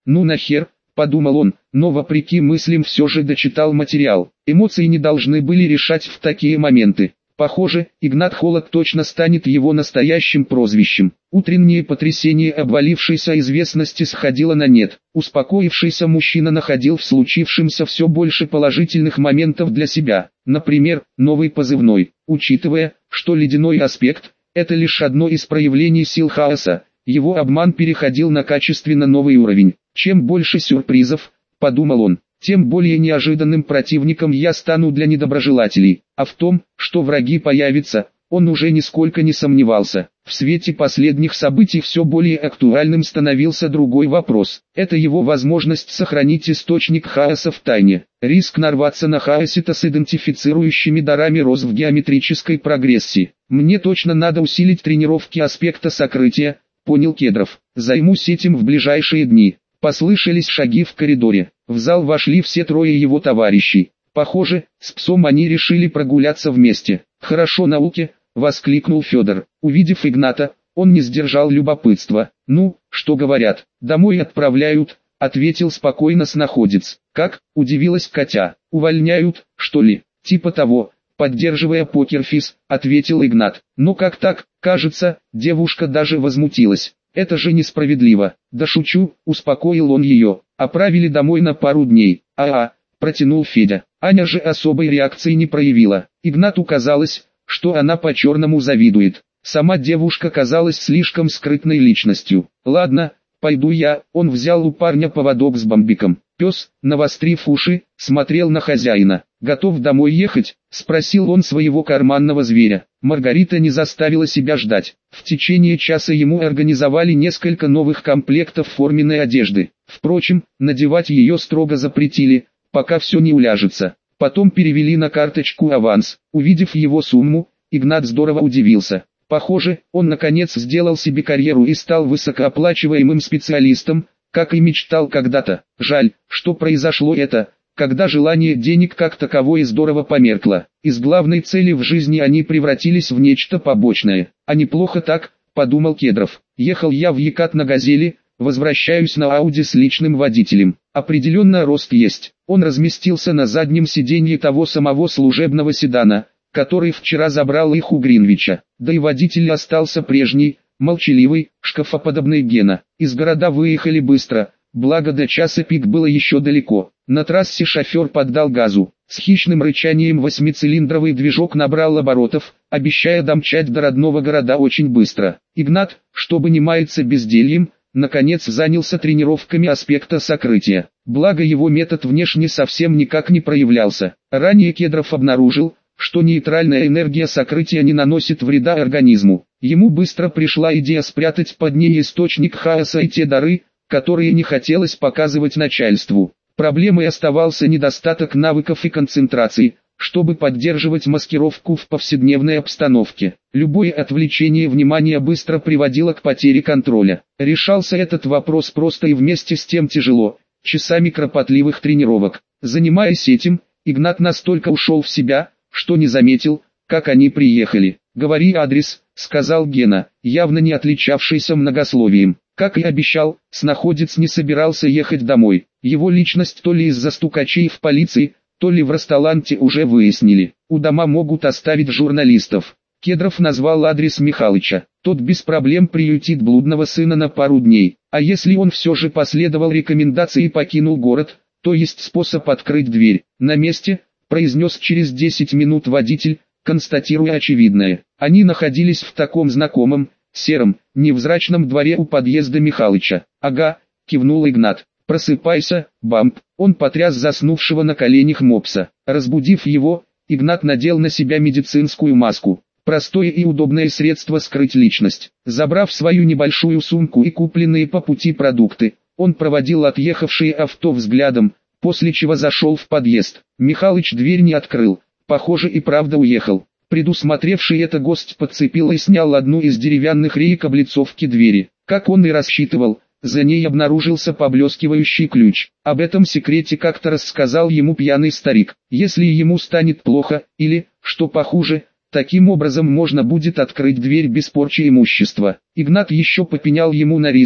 Ну нахер, подумал он, но вопреки мыслям все же дочитал материал. Эмоции не должны были решать в такие моменты. Похоже, Игнат Холод точно станет его настоящим прозвищем. Утреннее потрясение обвалившейся известности сходило на нет. Успокоившийся мужчина находил в случившемся все больше положительных моментов для себя. Например, новый позывной. Учитывая, что ледяной аспект – это лишь одно из проявлений сил хаоса, его обман переходил на качественно новый уровень. Чем больше сюрпризов, подумал он, тем более неожиданным противником я стану для недоброжелателей. А в том, что враги появятся, он уже нисколько не сомневался. В свете последних событий все более актуальным становился другой вопрос. Это его возможность сохранить источник хаоса в тайне. Риск нарваться на хаосита с идентифицирующими дарами рос в геометрической прогрессии. Мне точно надо усилить тренировки аспекта сокрытия, понял Кедров. Займусь этим в ближайшие дни. Послышались шаги в коридоре. В зал вошли все трое его товарищей. Похоже, с псом они решили прогуляться вместе. «Хорошо науки», — воскликнул Федор. Увидев Игната, он не сдержал любопытства. «Ну, что говорят, домой отправляют», — ответил спокойно снаходец. «Как?» — удивилась Катя. «Увольняют, что ли?» «Типа того», — поддерживая покерфейс, ответил Игнат. «Но как так?» Кажется, девушка даже возмутилась. «Это же несправедливо». «Да шучу», — успокоил он ее. «Отправили домой на пару дней». Протянул Федя. Аня же особой реакции не проявила. Игнату казалось, что она по-черному завидует. Сама девушка казалась слишком скрытной личностью. «Ладно, пойду я». Он взял у парня поводок с бомбиком. Пес, навострив уши, смотрел на хозяина. «Готов домой ехать?» — спросил он своего карманного зверя. Маргарита не заставила себя ждать. В течение часа ему организовали несколько новых комплектов форменной одежды. Впрочем, надевать ее строго запретили, пока все не уляжется. Потом перевели на карточку аванс. Увидев его сумму, Игнат здорово удивился. Похоже, он наконец сделал себе карьеру и стал высокооплачиваемым специалистом, как и мечтал когда-то. Жаль, что произошло это, когда желание денег как таковое здорово померкло. Из главной цели в жизни они превратились в нечто побочное. А неплохо так, подумал Кедров. Ехал я в Екат на «Газели», возвращаюсь на Ауди с личным водителем. Определенно рост есть. Он разместился на заднем сиденье того самого служебного седана, который вчера забрал их у Гринвича. Да и водитель остался прежний, молчаливый, шкафоподобный Гена. Из города выехали быстро, благо до часа пик было еще далеко. На трассе шофер поддал газу. С хищным рычанием восьмицилиндровый движок набрал оборотов, обещая домчать до родного города очень быстро. Игнат, чтобы не маяться бездельем, наконец занялся тренировками аспекта сокрытия. Благо его метод внешне совсем никак не проявлялся. Ранее Кедров обнаружил, что нейтральная энергия сокрытия не наносит вреда организму. Ему быстро пришла идея спрятать под ней источник хаоса и те дары, которые не хотелось показывать начальству. Проблемой оставался недостаток навыков и концентрации, чтобы поддерживать маскировку в повседневной обстановке. Любое отвлечение внимания быстро приводило к потере контроля. Решался этот вопрос просто и вместе с тем тяжело, часами кропотливых тренировок. Занимаясь этим, Игнат настолько ушел в себя, что не заметил, как они приехали. «Говори адрес», — сказал Гена, явно не отличавшийся многословием. Как и обещал, снаходец не собирался ехать домой. Его личность то ли из-за стукачей в полиции, то ли в Росталанте уже выяснили. У дома могут оставить журналистов. Кедров назвал адрес Михалыча. Тот без проблем приютит блудного сына на пару дней. А если он все же последовал рекомендации и покинул город, то есть способ открыть дверь. «На месте», — произнес через 10 минут водитель, констатируя очевидное. Они находились в таком знакомом, сером, невзрачном дворе у подъезда Михалыча. «Ага», — кивнул Игнат. «Просыпайся, Бамп». Он потряс заснувшего на коленях мопса. Разбудив его, Игнат надел на себя медицинскую маску. Простое и удобное средство скрыть личность. Забрав свою небольшую сумку и купленные по пути продукты, он проводил отъехавшее авто взглядом, после чего зашел в подъезд. Михалыч дверь не открыл, похоже и правда уехал. Предусмотревший это гость подцепил и снял одну из деревянных реек облицовки двери. Как он и рассчитывал, за ней обнаружился поблескивающий ключ. Об этом секрете как-то рассказал ему пьяный старик. Если ему станет плохо, или, что похуже, таким образом можно будет открыть дверь без порчи имущества. Игнат еще попенял ему на риск,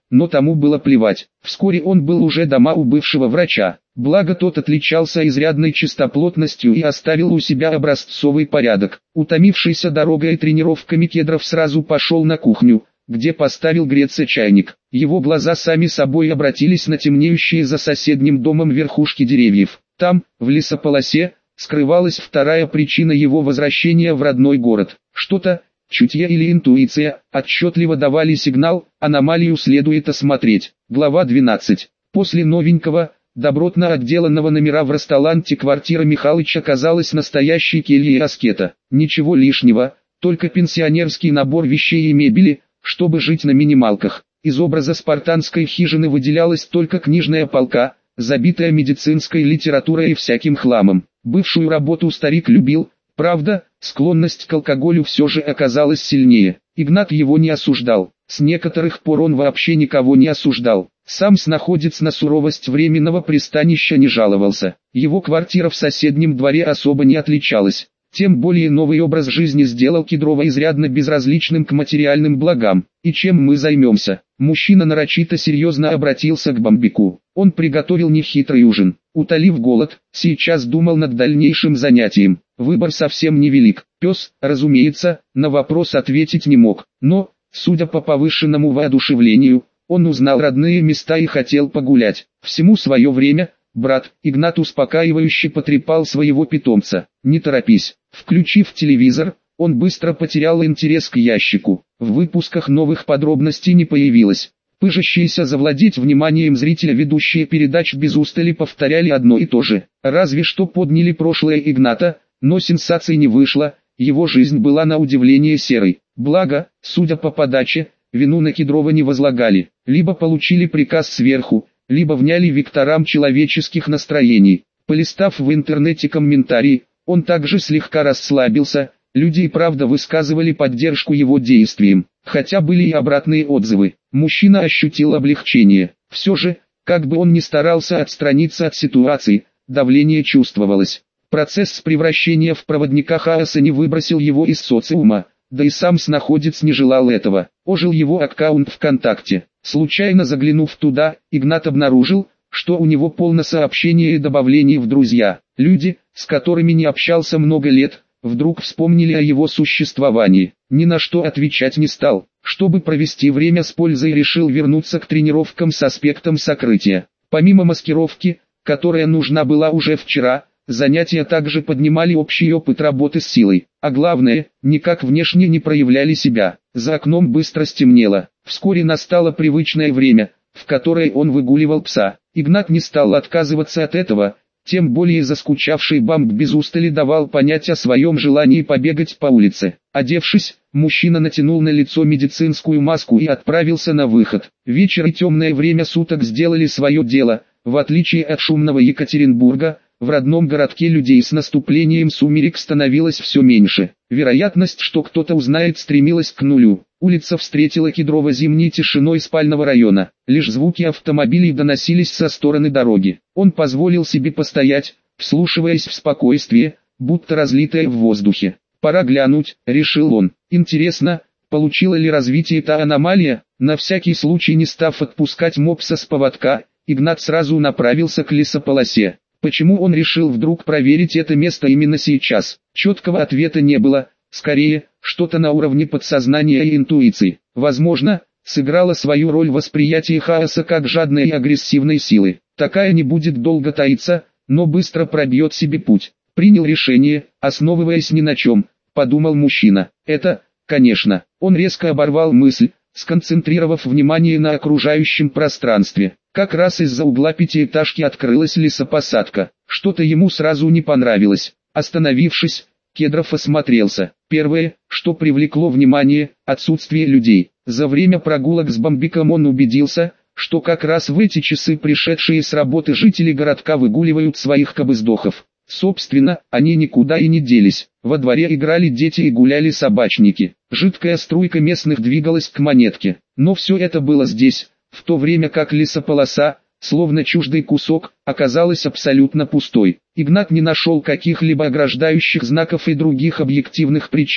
но тому было плевать. Вскоре он был уже дома у бывшего врача. Благо тот отличался изрядной чистоплотностью и оставил у себя образцовый порядок. Утомившийся дорогой и тренировками Кедров сразу пошел на кухню, где поставил греться чайник. Его глаза сами собой обратились на темнеющие за соседним домом верхушки деревьев. Там, в лесополосе, скрывалась вторая причина его возвращения в родной город. Что-то, чутье или интуиция, отчетливо давали сигнал, аномалию следует осмотреть. Глава 12. После новенького, добротно отделанного номера в Ростоланте квартира Михалыча казалась настоящей кельей аскета. Ничего лишнего, только пенсионерский набор вещей и мебели, чтобы жить на минималках. Из образа спартанской хижины выделялась только книжная полка, забитая медицинской литературой и всяким хламом. Бывшую работу старик любил, правда, склонность к алкоголю все же оказалась сильнее. Игнат его не осуждал, с некоторых пор он вообще никого не осуждал. Сам снаходец на суровость временного пристанища не жаловался. Его квартира в соседнем дворе особо не отличалась. Тем более новый образ жизни сделал Кедрова изрядно безразличным к материальным благам. «И чем мы займемся?» Мужчина нарочито серьезно обратился к Бамбику. Он приготовил нехитрый ужин. Утолив голод, сейчас думал над дальнейшим занятием. Выбор совсем невелик. Пес, разумеется, на вопрос ответить не мог. Но, судя по повышенному воодушевлению, он узнал родные места и хотел погулять. Всему свое время. Брат, Игнат успокаивающе потрепал своего питомца. «Не торопись». Включив телевизор, он быстро потерял интерес к ящику. В выпусках новых подробностей не появилось. Пыжащиеся завладеть вниманием зрителя ведущие передач без устали повторяли одно и то же. Разве что подняли прошлое Игната, но сенсаций не вышло, его жизнь была на удивление серой. Благо, судя по подаче, вину на Кедрова не возлагали. Либо получили приказ сверху, либо вняли векторам человеческих настроений. Полистав в интернете комментарии, он также слегка расслабился, люди и правда высказывали поддержку его действиям, хотя были и обратные отзывы. Мужчина ощутил облегчение. Все же, как бы он ни старался отстраниться от ситуации, давление чувствовалось. Процесс превращения в проводника хаоса не выбросил его из социума, да и сам снаходец не желал этого. Ожил его аккаунт ВКонтакте. Случайно заглянув туда, Игнат обнаружил, что у него полно сообщений и добавлений в друзья. Люди, с которыми не общался много лет, вдруг вспомнили о его существовании. Ни на что отвечать не стал. Чтобы провести время с пользой, решил вернуться к тренировкам с аспектом сокрытия. Помимо маскировки, которая нужна была уже вчера, занятия также поднимали общий опыт работы с силой. А главное, никак внешне не проявляли себя. За окном быстро стемнело. Вскоре настало привычное время, в которое он выгуливал пса. Игнат не стал отказываться от этого, тем более заскучавший Бамб без устали давал понять о своем желании побегать по улице. Одевшись, мужчина натянул на лицо медицинскую маску и отправился на выход. Вечер и темное время суток сделали свое дело. В отличие от шумного Екатеринбурга, в родном городке людей с наступлением сумерек становилось все меньше. Вероятность, что кто-то узнает, стремилась к нулю. Улица встретила Кедрова зимней тишиной спального района. Лишь звуки автомобилей доносились со стороны дороги. Он позволил себе постоять, вслушиваясь в спокойствие, будто разлитое в воздухе. «Пора глянуть», — решил он. «Интересно, получила ли развитие та аномалия?» На всякий случай, не став отпускать мопса с поводка, Игнат сразу направился к лесополосе. Почему он решил вдруг проверить это место именно сейчас? Четкого ответа не было, скорее, что-то на уровне подсознания и интуиции. Возможно, сыграло свою роль восприятие хаоса как жадной и агрессивной силы. Такая не будет долго таиться, но быстро пробьет себе путь. Принял решение, основываясь ни на чем, подумал мужчина. Это, конечно, он резко оборвал мысль, сконцентрировав внимание на окружающем пространстве. Как раз из-за угла пятиэтажки открылась лесопосадка. Что-то ему сразу не понравилось. Остановившись, Кедров осмотрелся. Первое, что привлекло внимание, отсутствие людей. За время прогулок с Бамбиком он убедился, что как раз в эти часы пришедшие с работы жители городка выгуливают своих кобыздохов. Собственно, они никуда и не делись. Во дворе играли дети и гуляли собачники. Жидкая струйка местных двигалась к монетке. Но все это было здесь, в то время как лесополоса, словно чуждый кусок, оказалась абсолютно пустой. Игнат не нашел каких-либо ограждающих знаков и других объективных причин,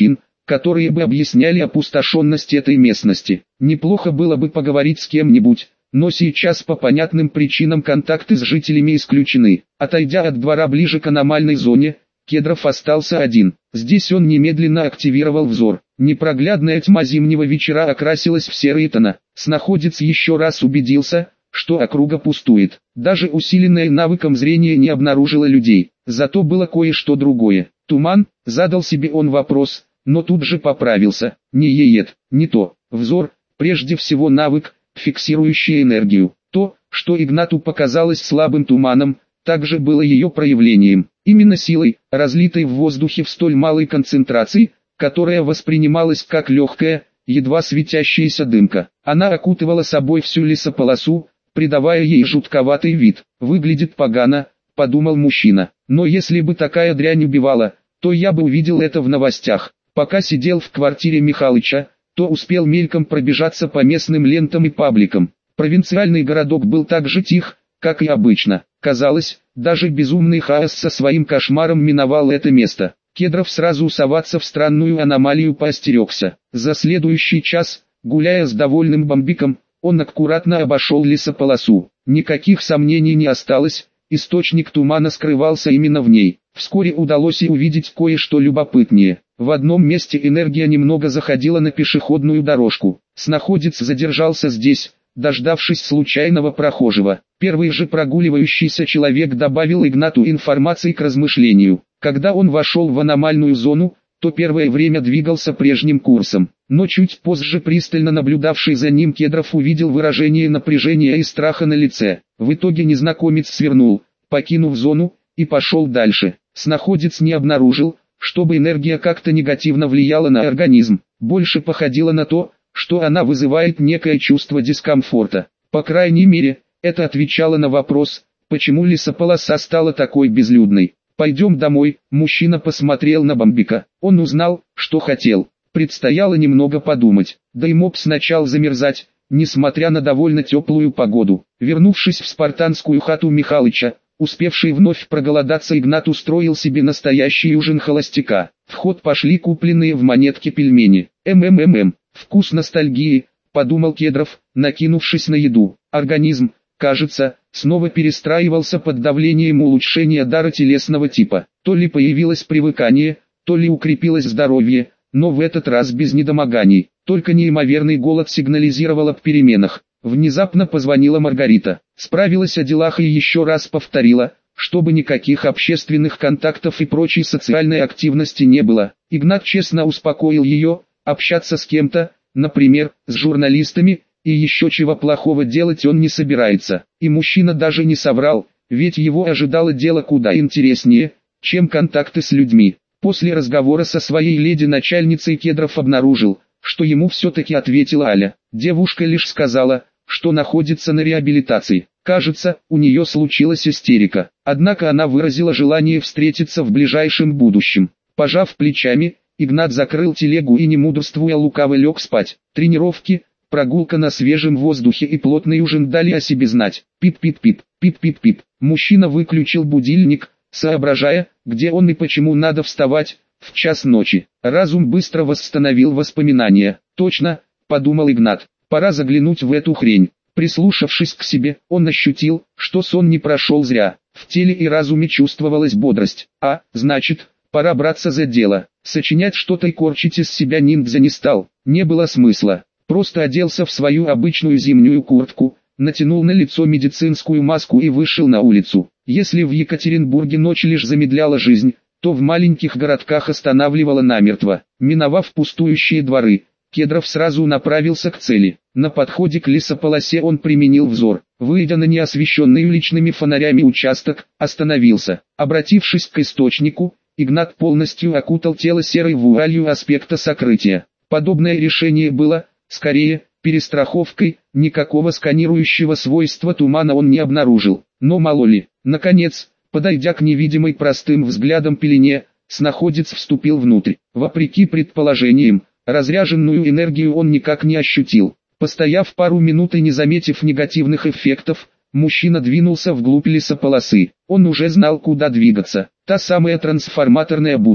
которые бы объясняли опустошенность этой местности. Неплохо было бы поговорить с кем-нибудь, но сейчас по понятным причинам контакты с жителями исключены. Отойдя от двора ближе к аномальной зоне, Кедров остался один. Здесь он немедленно активировал взор. Непроглядная тьма зимнего вечера окрасилась в серые тона. Снаходец еще раз убедился, что округа пустует. Даже усиленная навыком зрения не обнаружила людей. Зато было кое-что другое. Туман, задал себе он вопрос, но тут же поправился. Не еет, не то. Взор, прежде всего навык, фиксирующий энергию. То, что Игнату показалось слабым туманом, также было ее проявлением. Именно силой, разлитой в воздухе в столь малой концентрации, которая воспринималась как легкая, едва светящаяся дымка. Она окутывала собой всю лесополосу, придавая ей жутковатый вид. «Выглядит погано», — подумал мужчина. «Но если бы такая дрянь убивала, то я бы увидел это в новостях». Пока сидел в квартире Михалыча, то успел мельком пробежаться по местным лентам и пабликам. Провинциальный городок был так же тих, как и обычно. Казалось, даже безумный Хаос со своим кошмаром миновал это место. Кедров сразу соваться в странную аномалию поостерегся. За следующий час, гуляя с довольным бомбиком, он аккуратно обошел лесополосу. Никаких сомнений не осталось, источник тумана скрывался именно в ней. Вскоре удалось и увидеть кое-что любопытнее. В одном месте энергия немного заходила на пешеходную дорожку. Снаходец задержался здесь, дождавшись случайного прохожего. Первый же прогуливающийся человек добавил Игнату информации к размышлению. Когда он вошел в аномальную зону, то первое время двигался прежним курсом. Но чуть позже пристально наблюдавший за ним Кедров увидел выражение напряжения и страха на лице. В итоге незнакомец свернул, покинув зону, и пошел дальше. Снаходец не обнаружил, чтобы энергия как-то негативно влияла на организм. Больше походило на то, что она вызывает некое чувство дискомфорта. По крайней мере, это отвечало на вопрос, почему лесополоса стала такой безлюдной. «Пойдем домой», мужчина посмотрел на бомбика. Он узнал, что хотел. Предстояло немного подумать. Да и мог сначала замерзать, несмотря на довольно теплую погоду. Вернувшись в спартанскую хату Михалыча, успевший вновь проголодаться, Игнат устроил себе настоящий ужин холостяка. В ход пошли купленные в монетке пельмени. Вкус ностальгии, подумал Кедров, накинувшись на еду. Организм, кажется, снова перестраивался под давлением улучшения дара телесного типа. То ли появилось привыкание, то ли укрепилось здоровье, но в этот раз без недомоганий. Только неимоверный голод сигнализировал об переменах. Внезапно позвонила Маргарита. Справилась о делах и еще раз повторила, чтобы никаких общественных контактов и прочей социальной активности не было. Игнат честно успокоил ее, общаться с кем-то, например, с журналистами, и еще чего плохого делать он не собирается. И мужчина даже не соврал, ведь его ожидало дело куда интереснее, чем контакты с людьми. После разговора со своей леди-начальницей Кедров обнаружил, что ему все-таки ответила Аля. Девушка лишь сказала, что находится на реабилитации. Кажется, у нее случилась истерика. Однако она выразила желание встретиться в ближайшем будущем. Пожав плечами, Игнат закрыл телегу и, не мудрствуя лукаво, лег спать. Тренировки, прогулка на свежем воздухе и плотный ужин дали о себе знать. Пип-пип-пип, пип-пип-пип. Мужчина выключил будильник, соображая, где он и почему надо вставать в час ночи. Разум быстро восстановил воспоминания. «Точно», — подумал Игнат, — «пора заглянуть в эту хрень». Прислушавшись к себе, он ощутил, что сон не прошел зря. В теле и разуме чувствовалась бодрость. Значит, пора браться за дело. Сочинять что-то и корчить из себя ниндзя не стал. Не было смысла. Просто оделся в свою обычную зимнюю куртку, натянул на лицо медицинскую маску и вышел на улицу. Если в Екатеринбурге ночь лишь замедляла жизнь, то в маленьких городках останавливала намертво. Миновав пустующие дворы, Кедров сразу направился к цели. На подходе к лесополосе он применил взор. Выйдя на неосвещенный уличными фонарями участок, остановился. Обратившись к источнику, Игнат полностью окутал тело серой вуалью аспекта сокрытия. Подобное решение было, скорее, перестраховкой, никакого сканирующего свойства тумана он не обнаружил. Но мало ли. Наконец, подойдя к невидимой простым взглядом пелене, снаходец вступил внутрь. Вопреки предположениям, разряженную энергию он никак не ощутил. Постояв пару минут и не заметив негативных эффектов, мужчина двинулся вглубь лесополосы. Он уже знал, куда двигаться. Та самая трансформаторная будка,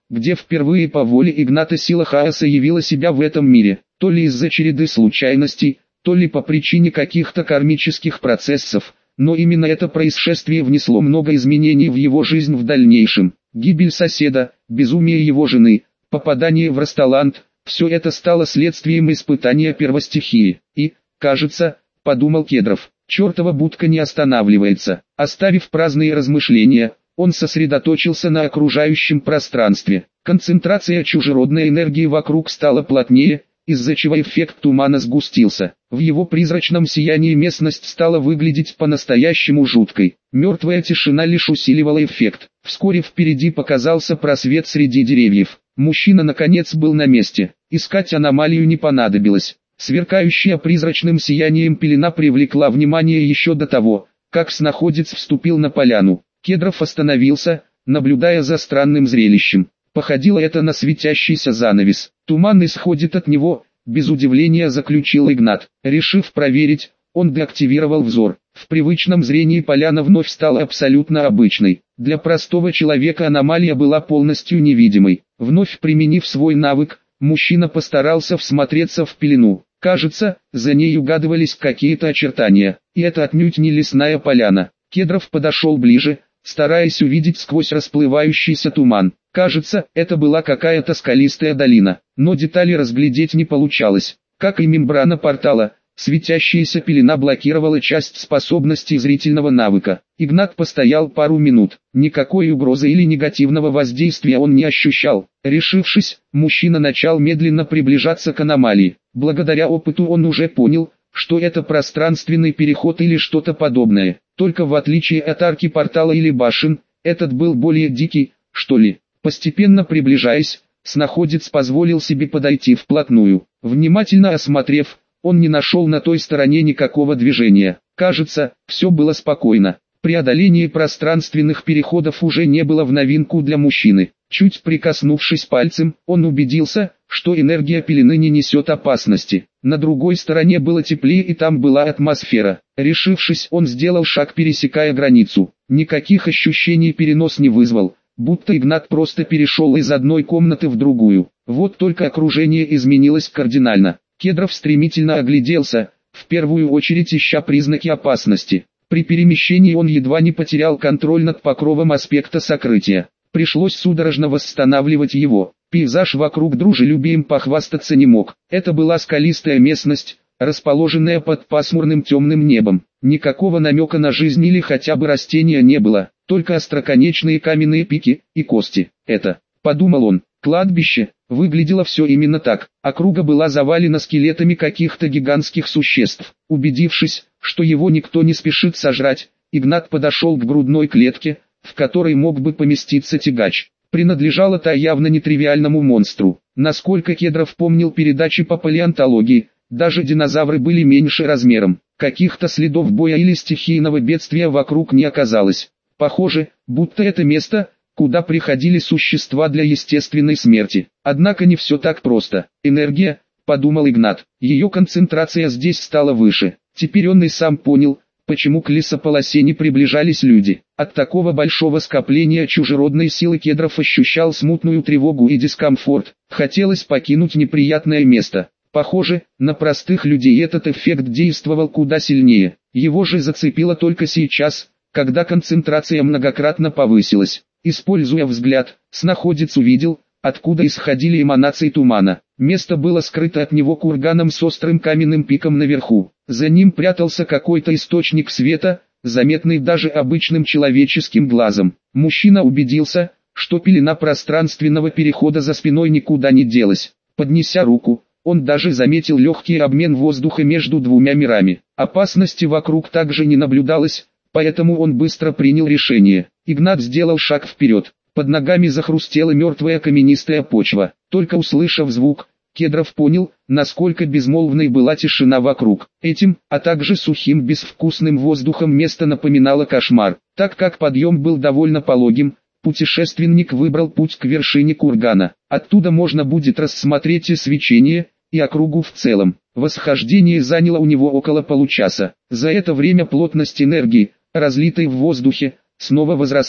где впервые по воле Игната сила хаоса явила себя в этом мире, то ли из-за череды случайностей, то ли по причине каких-то кармических процессов, но именно это происшествие внесло много изменений в его жизнь в дальнейшем. Гибель соседа, безумие его жены, попадание в Расталант – все это стало следствием испытания первостихии. И, кажется, подумал Кедров, чертова будка не останавливается. Оставив праздные размышления, он сосредоточился на окружающем пространстве. Концентрация чужеродной энергии вокруг стала плотнее, из-за чего эффект тумана сгустился. В его призрачном сиянии местность стала выглядеть по-настоящему жуткой. Мертвая тишина лишь усиливала эффект. Вскоре впереди показался просвет среди деревьев. Мужчина наконец был на месте. Искать аномалию не понадобилось. Сверкающая призрачным сиянием пелена привлекла внимание еще до того, как снаходец вступил на поляну. Кедров остановился, наблюдая за странным зрелищем. Походило это на светящийся занавес. Туман исходит от него, без удивления заключил Игнат. Решив проверить, он деактивировал взор. В привычном зрении поляна вновь стала абсолютно обычной. Для простого человека аномалия была полностью невидимой. Вновь применив свой навык, мужчина постарался всмотреться в пелену. Кажется, за ней угадывались какие-то очертания. И это отнюдь не лесная поляна. Кедров подошел ближе, стараясь увидеть сквозь расплывающийся туман. Кажется, это была какая-то скалистая долина, но детали разглядеть не получалось. Как и мембрана портала, светящаяся пелена блокировала часть способностей зрительного навыка. Игнат постоял пару минут. Никакой угрозы или негативного воздействия он не ощущал. Решившись, мужчина начал медленно приближаться к аномалии. Благодаря опыту он уже понял, что это пространственный переход или что-то подобное. Только в отличие от арки портала или башен, этот был более дикий, что ли. Постепенно приближаясь, снаходец позволил себе подойти вплотную. Внимательно осмотрев, он не нашел на той стороне никакого движения. Кажется, все было спокойно. Преодоление пространственных переходов уже не было в новинку для мужчины. Чуть прикоснувшись пальцем, он убедился, что энергия пелены не несет опасности. На другой стороне было теплее и там была атмосфера. Решившись, он сделал шаг, пересекая границу. Никаких ощущений перенос не вызвал, будто Игнат просто перешел из одной комнаты в другую. Вот только окружение изменилось кардинально. Кедров стремительно огляделся, в первую очередь ища признаки опасности. При перемещении он едва не потерял контроль над покровом аспекта сокрытия. Пришлось судорожно восстанавливать его. Пейзаж вокруг дружелюбием похвастаться не мог. Это была скалистая местность, расположенная под пасмурным темным небом. Никакого намека на жизнь или хотя бы растения не было, только остроконечные каменные пики и кости. Это, подумал он, кладбище. Выглядело все именно так. Округа была завалена скелетами каких-то гигантских существ. Убедившись, что его никто не спешит сожрать, Игнат подошел к грудной клетке, в которой мог бы поместиться тягач. Принадлежала та явно нетривиальному монстру. Насколько Кедров помнил передачи по палеонтологии, даже динозавры были меньше размером. Каких-то следов боя или стихийного бедствия вокруг не оказалось. Похоже, будто это место, куда приходили существа для естественной смерти. Однако не все так просто. Энергия, подумал Игнат, ее концентрация здесь стала выше. Теперь он и сам понял, почему к лесополосе не приближались люди. От такого большого скопления чужеродной силы Кедров ощущал смутную тревогу и дискомфорт. Хотелось покинуть неприятное место. Похоже, на простых людей этот эффект действовал куда сильнее. Его же зацепило только сейчас, когда концентрация многократно повысилась. Используя взгляд, снаходец увидел, откуда исходили эманации тумана. Место было скрыто от него курганом с острым каменным пиком наверху. За ним прятался какой-то источник света, заметный даже обычным человеческим глазом. Мужчина убедился, что пелена пространственного перехода за спиной никуда не делась. Поднеся руку, он даже заметил легкий обмен воздуха между двумя мирами. Опасности вокруг также не наблюдалось, поэтому он быстро принял решение. Игнат сделал шаг вперед. Под ногами захрустела мертвая каменистая почва. Только услышав звук, Кедров понял, насколько безмолвной была тишина вокруг. Этим, а также сухим безвкусным воздухом место напоминало кошмар. Так как подъем был довольно пологим, путешественник выбрал путь к вершине кургана. Оттуда можно будет рассмотреть и свечение, и округу в целом. Восхождение заняло у него около получаса. За это время плотность энергии, разлитой в воздухе, снова возросла.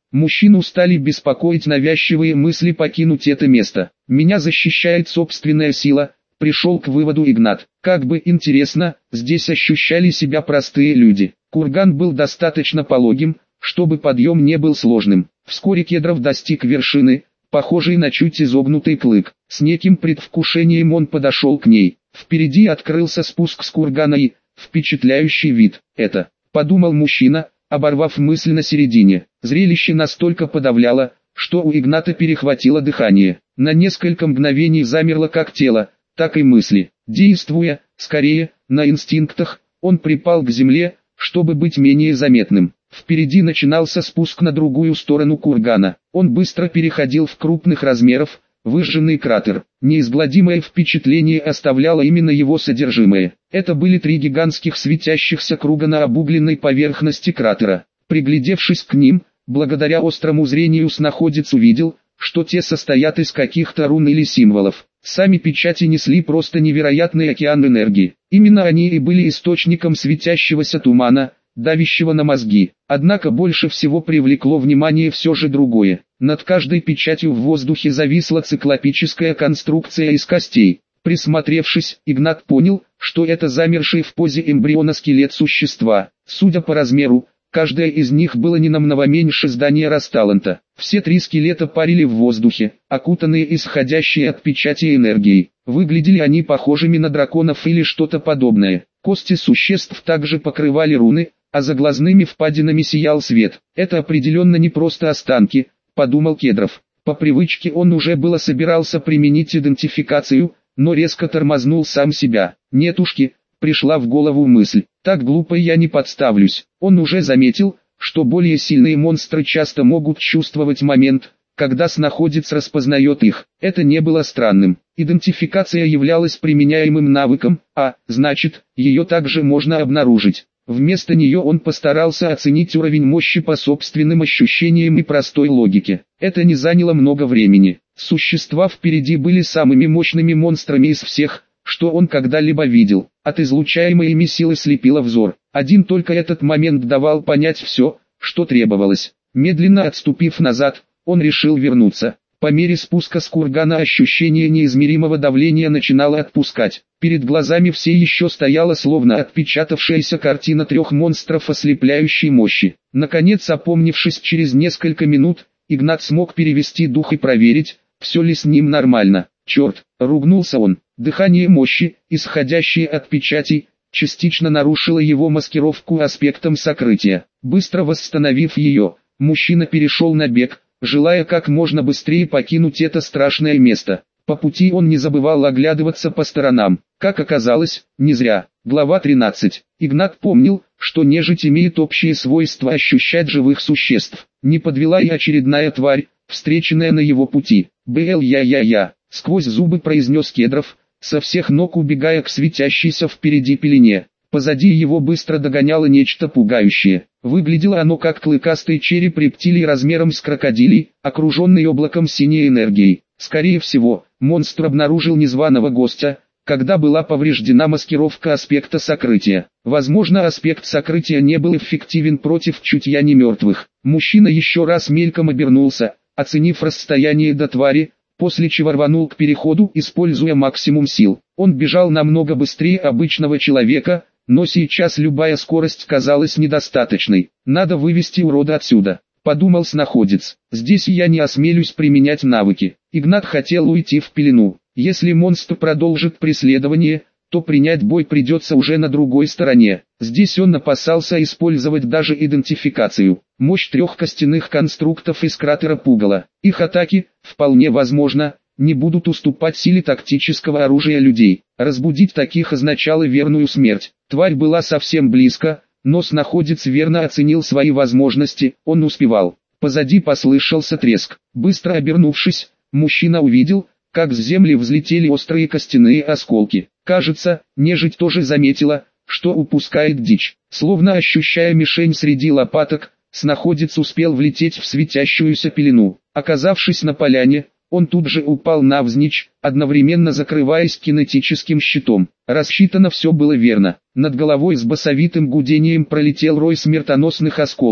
Мужчину стали беспокоить навязчивые мысли покинуть это место. «Меня защищает собственная сила», пришел к выводу Игнат. Как бы интересно, здесь ощущали себя простые люди. Курган был достаточно пологим, чтобы подъем не был сложным. Вскоре Кедров достиг вершины, похожей на чуть изогнутый клык. С неким предвкушением он подошел к ней. Впереди открылся спуск с кургана и впечатляющий вид. «Это», — подумал мужчина, оборвав мысль на середине. Зрелище настолько подавляло, что у Игната перехватило дыхание. На несколько мгновений замерло как тело, так и мысли. Действуя, скорее, на инстинктах, он припал к земле, чтобы быть менее заметным. Впереди начинался спуск на другую сторону кургана. Он быстро переходил в крупных размеров, выжженный кратер. Неизгладимое впечатление оставляло именно его содержимое. Это были 3 гигантских светящихся круга на обугленной поверхности кратера. Приглядевшись к ним, благодаря острому зрению снаходец увидел, что те состоят из каких-то рун или символов. Сами печати несли просто невероятный океан энергии. Именно они и были источником светящегося тумана, давящего на мозги. Однако больше всего привлекло внимание все же другое. Над каждой печатью в воздухе зависла циклопическая конструкция из костей. Присмотревшись, Игнат понял, что это замерший в позе эмбриона скелет существа. Судя по размеру, каждая из них было не намного меньше здания Расталанта. Все 3 скелета парили в воздухе, окутанные исходящей от печати энергией. Выглядели они похожими на драконов или что-то подобное. Кости существ также покрывали руны, а за глазными впадинами сиял свет. Это определенно не просто останки, подумал Кедров. По привычке он уже было собирался применить идентификацию, но резко тормознул сам себя. «Нетушки», пришла в голову мысль, так глупо я не подставлюсь. Он уже заметил, что более сильные монстры часто могут чувствовать момент, когда снаходец распознает их. Это не было странным. Идентификация являлась применяемым навыком, а, значит, ее также можно обнаружить. Вместо нее он постарался оценить уровень мощи по собственным ощущениям и простой логике. Это не заняло много времени. Существа впереди были самыми мощными монстрами из всех, что он когда-либо видел. От излучаемой ими силы слепило взор. Один только этот момент давал понять все, что требовалось. Медленно отступив назад, он решил вернуться. По мере спуска с кургана ощущение неизмеримого давления начинало отпускать. Перед глазами все еще стояла словно отпечатавшаяся картина 3 монстров ослепляющей мощи. Наконец, опомнившись через несколько минут, Игнат смог перевести дух и проверить, все ли с ним нормально. «Черт!» — ругнулся он. Дыхание мощи, исходящее от печатей, частично нарушило его маскировку аспектом сокрытия. Быстро восстановив ее, мужчина перешел на бег, желая как можно быстрее покинуть это страшное место. По пути он не забывал оглядываться по сторонам. Как оказалось, не зря. Глава 13. Игнат помнил, что нежить имеет общее свойство ощущать живых существ. Не подвела и очередная тварь, встреченная на его пути. «Бл-я-я-я», — сквозь зубы произнес Кедров, со всех ног убегая к светящейся впереди пелене. Позади его быстро догоняло нечто пугающее. Выглядело оно как клыкастый череп рептилий размером с крокодилей, окруженный облаком синей энергии. Скорее всего, монстр обнаружил незваного гостя, когда была повреждена маскировка аспекта сокрытия. Возможно, аспект сокрытия не был эффективен против чутья немертвых. Мужчина еще раз мельком обернулся, оценив расстояние до твари, после чего рванул к переходу, используя максимум сил. Он бежал намного быстрее обычного человека, но сейчас любая скорость казалась недостаточной. «Надо вывести урода отсюда», — подумал снаходец. «Здесь я не осмелюсь применять навыки». Игнат хотел уйти в пелену. Если монстр продолжит преследование, то принять бой придется уже на другой стороне. Здесь он опасался использовать даже идентификацию. Мощь 3 костяных конструктов из кратера пугала. Их атаки, вполне возможно, не будут уступать силе тактического оружия людей. Разбудить таких означало верную смерть. Тварь была совсем близко, но снаходец верно оценил свои возможности, он успевал. Позади послышался треск. Быстро обернувшись, мужчина увидел, как с земли взлетели острые костяные осколки. Кажется, нежить тоже заметила, что упускает дичь. Словно ощущая мишень среди лопаток, снаходец успел влететь в светящуюся пелену. Оказавшись на поляне, он тут же упал навзничь, одновременно закрываясь кинетическим щитом. Рассчитано все было верно. Над головой с басовитым гудением пролетел рой смертоносных осколков.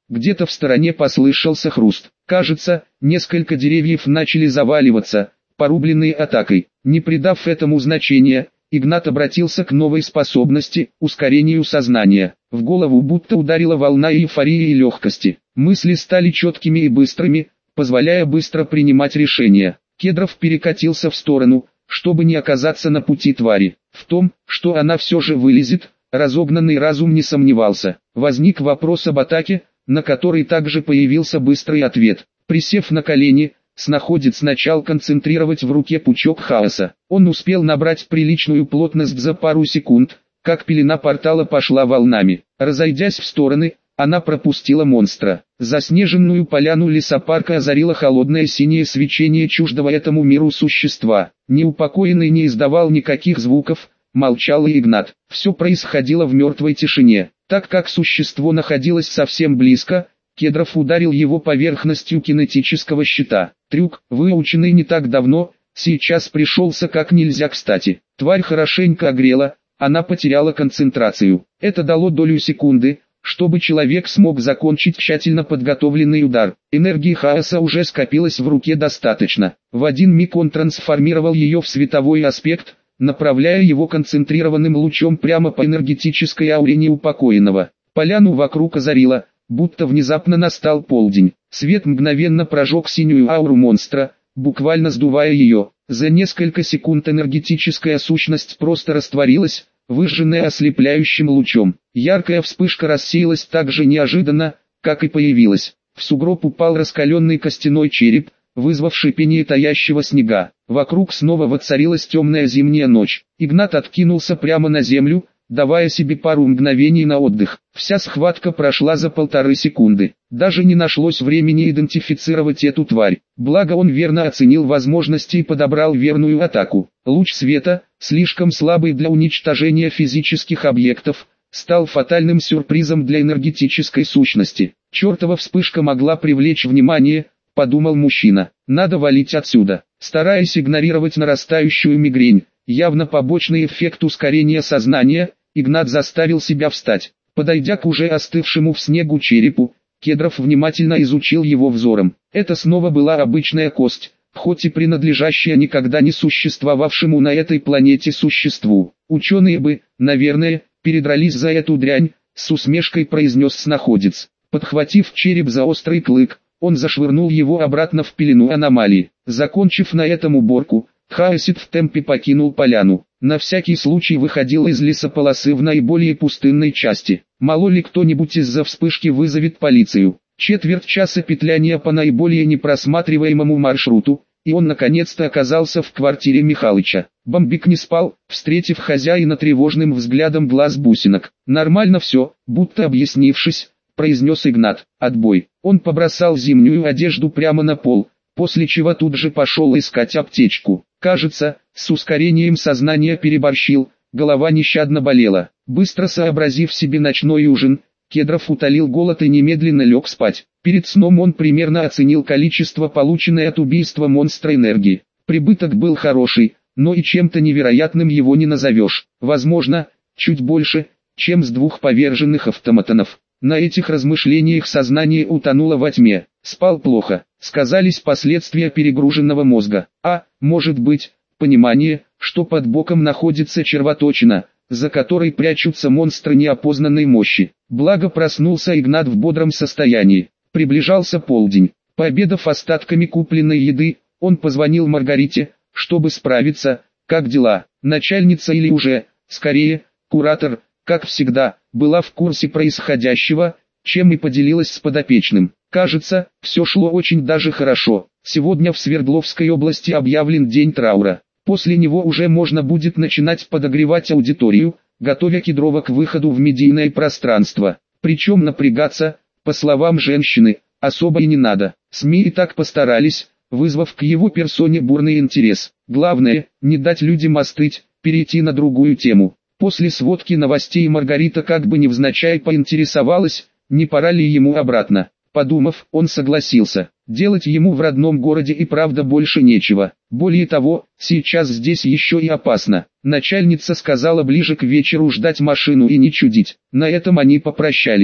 Где-то в стороне послышался хруст. Кажется, несколько деревьев начали заваливаться, порубленные атакой. Не придав этому значения, Игнат обратился к новой способности – ускорению сознания. В голову будто ударила волна эйфории и легкости. Мысли стали четкими и быстрыми, позволяя быстро принимать решения. Кедров перекатился в сторону, чтобы не оказаться на пути твари. В том, что она все же вылезет, разогнанный разум не сомневался. Возник вопрос об атаке, на который также появился быстрый ответ. Присев на колени, снаходец начал концентрировать в руке пучок хаоса. Он успел набрать приличную плотность за пару секунд, как пелена портала пошла волнами. Разойдясь в стороны, она пропустила монстра. Заснеженную поляну лесопарка озарило холодное синее свечение чуждого этому миру существа. Неупокоенный не издавал никаких звуков, молчал и Игнат. Все происходило в мертвой тишине. Так как существо находилось совсем близко, Кедров ударил его поверхностью кинетического щита. Трюк, выученный не так давно, сейчас пришелся как нельзя кстати. Тварь хорошенько огрела, она потеряла концентрацию. Это дало долю секунды, чтобы человек смог закончить тщательно подготовленный удар. Энергии хаоса уже скопилось в руке достаточно. В один миг он трансформировал ее в световой аспект, направляя его концентрированным лучом прямо по энергетической ауре неупокоенного. Поляну вокруг озарило, будто внезапно настал полдень. Свет мгновенно прожег синюю ауру монстра, буквально сдувая ее. За несколько секунд энергетическая сущность просто растворилась, выжженная ослепляющим лучом. Яркая вспышка рассеялась так же неожиданно, как и появилась. В сугроб упал раскаленный костяной череп, вызвав шипение таящего снега. Вокруг снова воцарилась темная зимняя ночь. Игнат откинулся прямо на землю, давая себе пару мгновений на отдых. Вся схватка прошла за 1,5 секунды. Даже не нашлось времени идентифицировать эту тварь. Благо он верно оценил возможности и подобрал верную атаку. Луч света, слишком слабый для уничтожения физических объектов, стал фатальным сюрпризом для энергетической сущности. Чертова вспышка могла привлечь внимание, подумал мужчина. Надо валить отсюда. Стараясь игнорировать нарастающую мигрень, явно побочный эффект ускорения сознания, Игнат заставил себя встать. Подойдя к уже остывшему в снегу черепу, Кедров внимательно изучил его взором. Это снова была обычная кость, хоть и принадлежащая никогда не существовавшему на этой планете существу. Ученые бы, наверное, передрались за эту дрянь, с усмешкой произнес снаходец. Подхватив череп за острый клык, он зашвырнул его обратно в пелену аномалии. Закончив на этом уборку, Хаосит в темпе покинул поляну. На всякий случай выходил из лесополосы в наиболее пустынной части. Мало ли кто-нибудь из-за вспышки вызовет полицию. Четверть часа петляния по наиболее непросматриваемому маршруту, и он наконец-то оказался в квартире Михалыча. Бомбик не спал, встретив хозяина тревожным взглядом глаз бусинок. «Нормально все», будто объяснившись, произнес Игнат. «Отбой». Он побросал зимнюю одежду прямо на пол, после чего тут же пошел искать аптечку. Кажется, с ускорением сознания переборщил, голова нещадно болела. Быстро сообразив себе ночной ужин, Кедров утолил голод и немедленно лег спать. Перед сном он примерно оценил количество полученной от убийства монстра энергии. Прибыток был хороший, но и чем-то невероятным его не назовешь. Возможно, чуть больше, чем с 2 поверженных автоматонов. На этих размышлениях сознание утонуло во тьме. Спал плохо. Сказались последствия перегруженного мозга. А, может быть, понимание, что под боком находится червоточина, за которой прячутся монстры неопознанной мощи. Благо проснулся Игнат в бодром состоянии. Приближался полдень. Пообедав остатками купленной еды, он позвонил Маргарите, чтобы справиться, как дела. Начальница или уже, скорее, куратор, как всегда, была в курсе происходящего, чем и поделилась с подопечным. Кажется, все шло очень даже хорошо. Сегодня в Свердловской области объявлен день траура. После него уже можно будет начинать подогревать аудиторию, готовя Кедрова к выходу в медийное пространство. Причем напрягаться, по словам женщины, особо и не надо. СМИ и так постарались, вызвав к его персоне бурный интерес. Главное, не дать людям остыть, перейти на другую тему. После сводки новостей Маргарита как бы невзначай поинтересовалась, не пора ли ему обратно. Подумав, он согласился. Делать ему в родном городе и правда больше нечего. Более того, сейчас здесь еще и опасно. Начальница сказала ближе к вечеру ждать машину и не чудить. На этом они попрощались.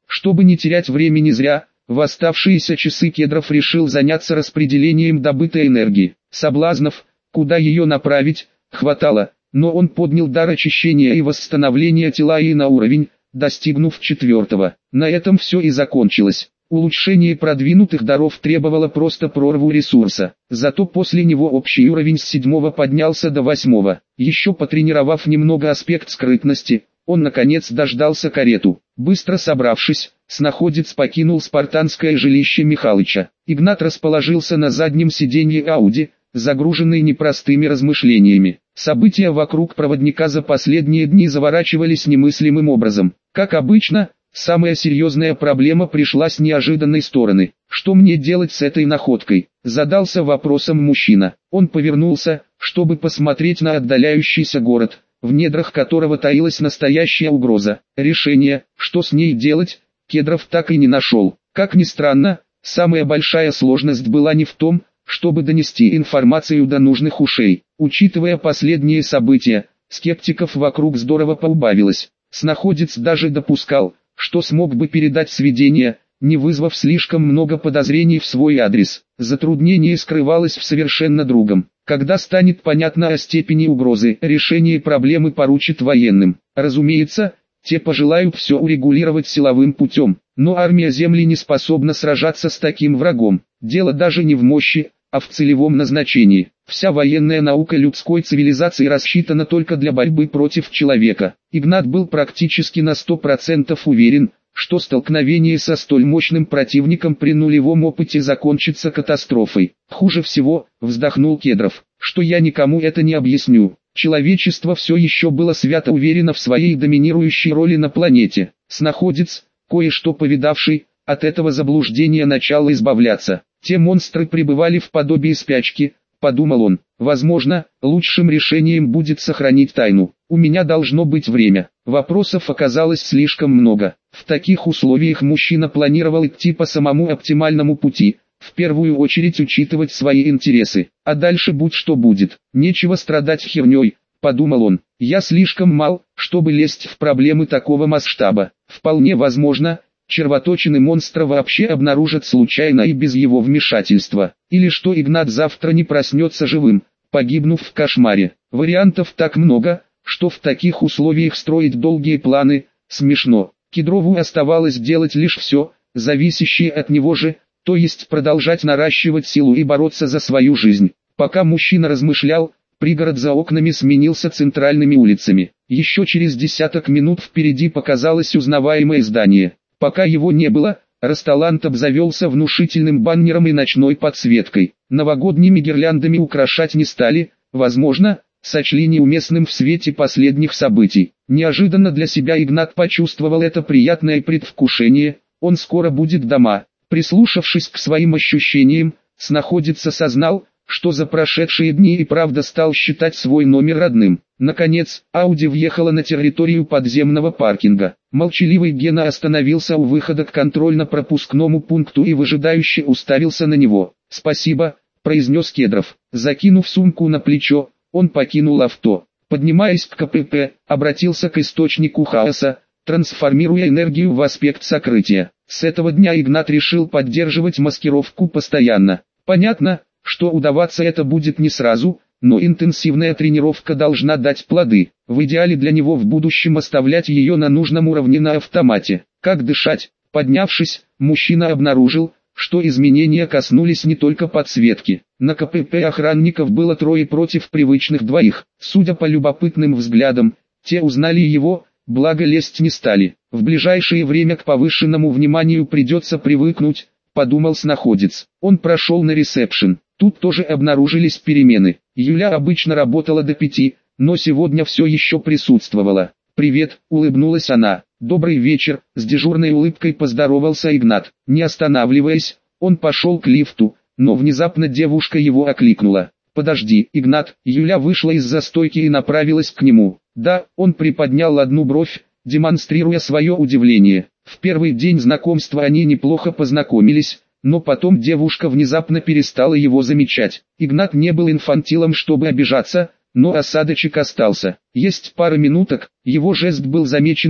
Чтобы не терять времени зря, в оставшиеся часы Кедров решил заняться распределением добытой энергии. Соблазнов, куда ее направить, хватало, но он поднял дар очищения и восстановления тела и на уровень, достигнув 4-го. На этом все и закончилось. Улучшение продвинутых даров требовало просто прорву ресурса. Зато после него общий уровень с 7-го поднялся до 8-го. Еще потренировав немного аспект скрытности, он наконец дождался карету. Быстро собравшись, снаходец покинул спартанское жилище Михалыча. Игнат расположился на заднем сиденье Ауди, загруженный непростыми размышлениями. События вокруг проводника за последние дни заворачивались немыслимым образом. Как обычно, самая серьезная проблема пришла с неожиданной стороны. Что мне делать с этой находкой? Задался вопросом мужчина. Он повернулся, чтобы посмотреть на отдаляющийся город, в недрах которого таилась настоящая угроза. Решение, что с ней делать, Кедров так и не нашел. Как ни странно, самая большая сложность была не в том, чтобы донести информацию до нужных ушей. Учитывая последние события, скептиков вокруг здорово поубавилось. Снаходец даже допускал, что смог бы передать сведения, не вызвав слишком много подозрений в свой адрес. Затруднение скрывалось в совершенно другом. Когда станет понятно о степени угрозы, решение проблемы поручит военным. Разумеется, те пожелают все урегулировать силовым путем, но армия Земли не способна сражаться с таким врагом. Дело даже не в мощи, а в целевом назначении. Вся военная наука людской цивилизации рассчитана только для борьбы против человека. Игнат был практически на 100% уверен, что столкновение со столь мощным противником при нулевом опыте закончится катастрофой. Хуже всего, вздохнул Кедров, что я никому это не объясню. Человечество все еще было свято уверено в своей доминирующей роли на планете. Снаходец, кое-что повидавший, от этого заблуждения начал избавляться. Те монстры пребывали в подобии спячки, подумал он. Возможно, лучшим решением будет сохранить тайну. У меня должно быть время. Вопросов оказалось слишком много. В таких условиях мужчина планировал идти по самому оптимальному пути, в первую очередь учитывать свои интересы, а дальше будь что будет. Нечего страдать херней, подумал он. Я слишком мал, чтобы лезть в проблемы такого масштаба. Вполне возможно, червоточины монстра вообще обнаружат случайно и без его вмешательства. Или что Игнат завтра не проснется живым, погибнув в кошмаре. Вариантов так много, что в таких условиях строить долгие планы смешно. Кедрову оставалось делать лишь все, зависящее от него же, то есть продолжать наращивать силу и бороться за свою жизнь. Пока мужчина размышлял, пригород за окнами сменился центральными улицами. Еще через десяток минут впереди показалось узнаваемое здание. Пока его не было, Расталант обзавелся внушительным баннером и ночной подсветкой. Новогодними гирляндами украшать не стали, возможно, сочли неуместным в свете последних событий. Неожиданно для себя Игнат почувствовал это приятное предвкушение, он скоро будет дома. Прислушавшись к своим ощущениям, снаходец осознал, что за прошедшие дни и правда стал считать свой номер родным. Наконец, Ауди въехала на территорию подземного паркинга. Молчаливый Гена остановился у выхода к контрольно-пропускному пункту и выжидающе уставился на него. «Спасибо», — произнес Кедров. Закинув сумку на плечо, он покинул авто. Поднимаясь к КПП, обратился к источнику хаоса, трансформируя энергию в аспект сокрытия. С этого дня Игнат решил поддерживать маскировку постоянно. Понятно, что удаваться это будет не сразу, но интенсивная тренировка должна дать плоды. В идеале для него в будущем оставлять ее на нужном уровне на автомате. Как дышать? Поднявшись, мужчина обнаружил, что изменения коснулись не только подсветки. На КПП охранников было 3 против привычных 2. Судя по любопытным взглядам, те узнали его, благо лезть не стали. В ближайшее время к повышенному вниманию придется привыкнуть, подумал снаходец. Он прошел на ресепшн. Тут тоже обнаружились перемены. Юля обычно работала до 5, но сегодня все еще присутствовала. «Привет», — улыбнулась она. «Добрый вечер», — с дежурной улыбкой поздоровался Игнат. Не останавливаясь, он пошел к лифту, но внезапно девушка его окликнула. «Подожди, Игнат». Юля вышла из-за стойки и направилась к нему. «Да», — он приподнял одну бровь, демонстрируя свое удивление. В первый день знакомства они неплохо познакомились, но потом девушка внезапно перестала его замечать. Игнат не был инфантилом, чтобы обижаться, но осадочек остался. Есть пара минуток, его жест был замеченный,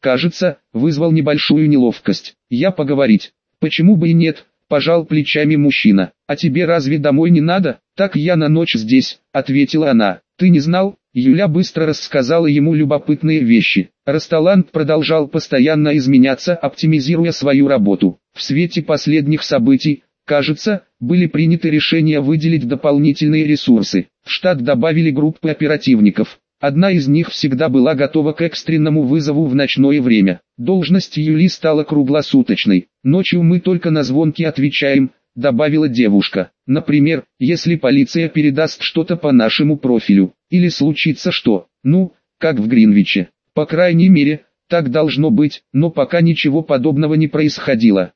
кажется, вызвал небольшую неловкость. Я поговорить. Почему бы и нет, пожал плечами мужчина. А тебе разве домой не надо? Так я на ночь здесь, ответила она. Ты не знал? Юля быстро рассказала ему любопытные вещи. Росталант продолжал постоянно изменяться, оптимизируя свою работу. В свете последних событий, кажется, были приняты решения выделить дополнительные ресурсы. В штат добавили группы оперативников. Одна из них всегда была готова к экстренному вызову в ночное время. Должность Юли стала круглосуточной. Ночью мы только на звонки отвечаем, добавила девушка. Например, если полиция передаст что-то по нашему профилю. Или случится что, как в Гринвиче. По крайней мере, так должно быть, но пока ничего подобного не происходило.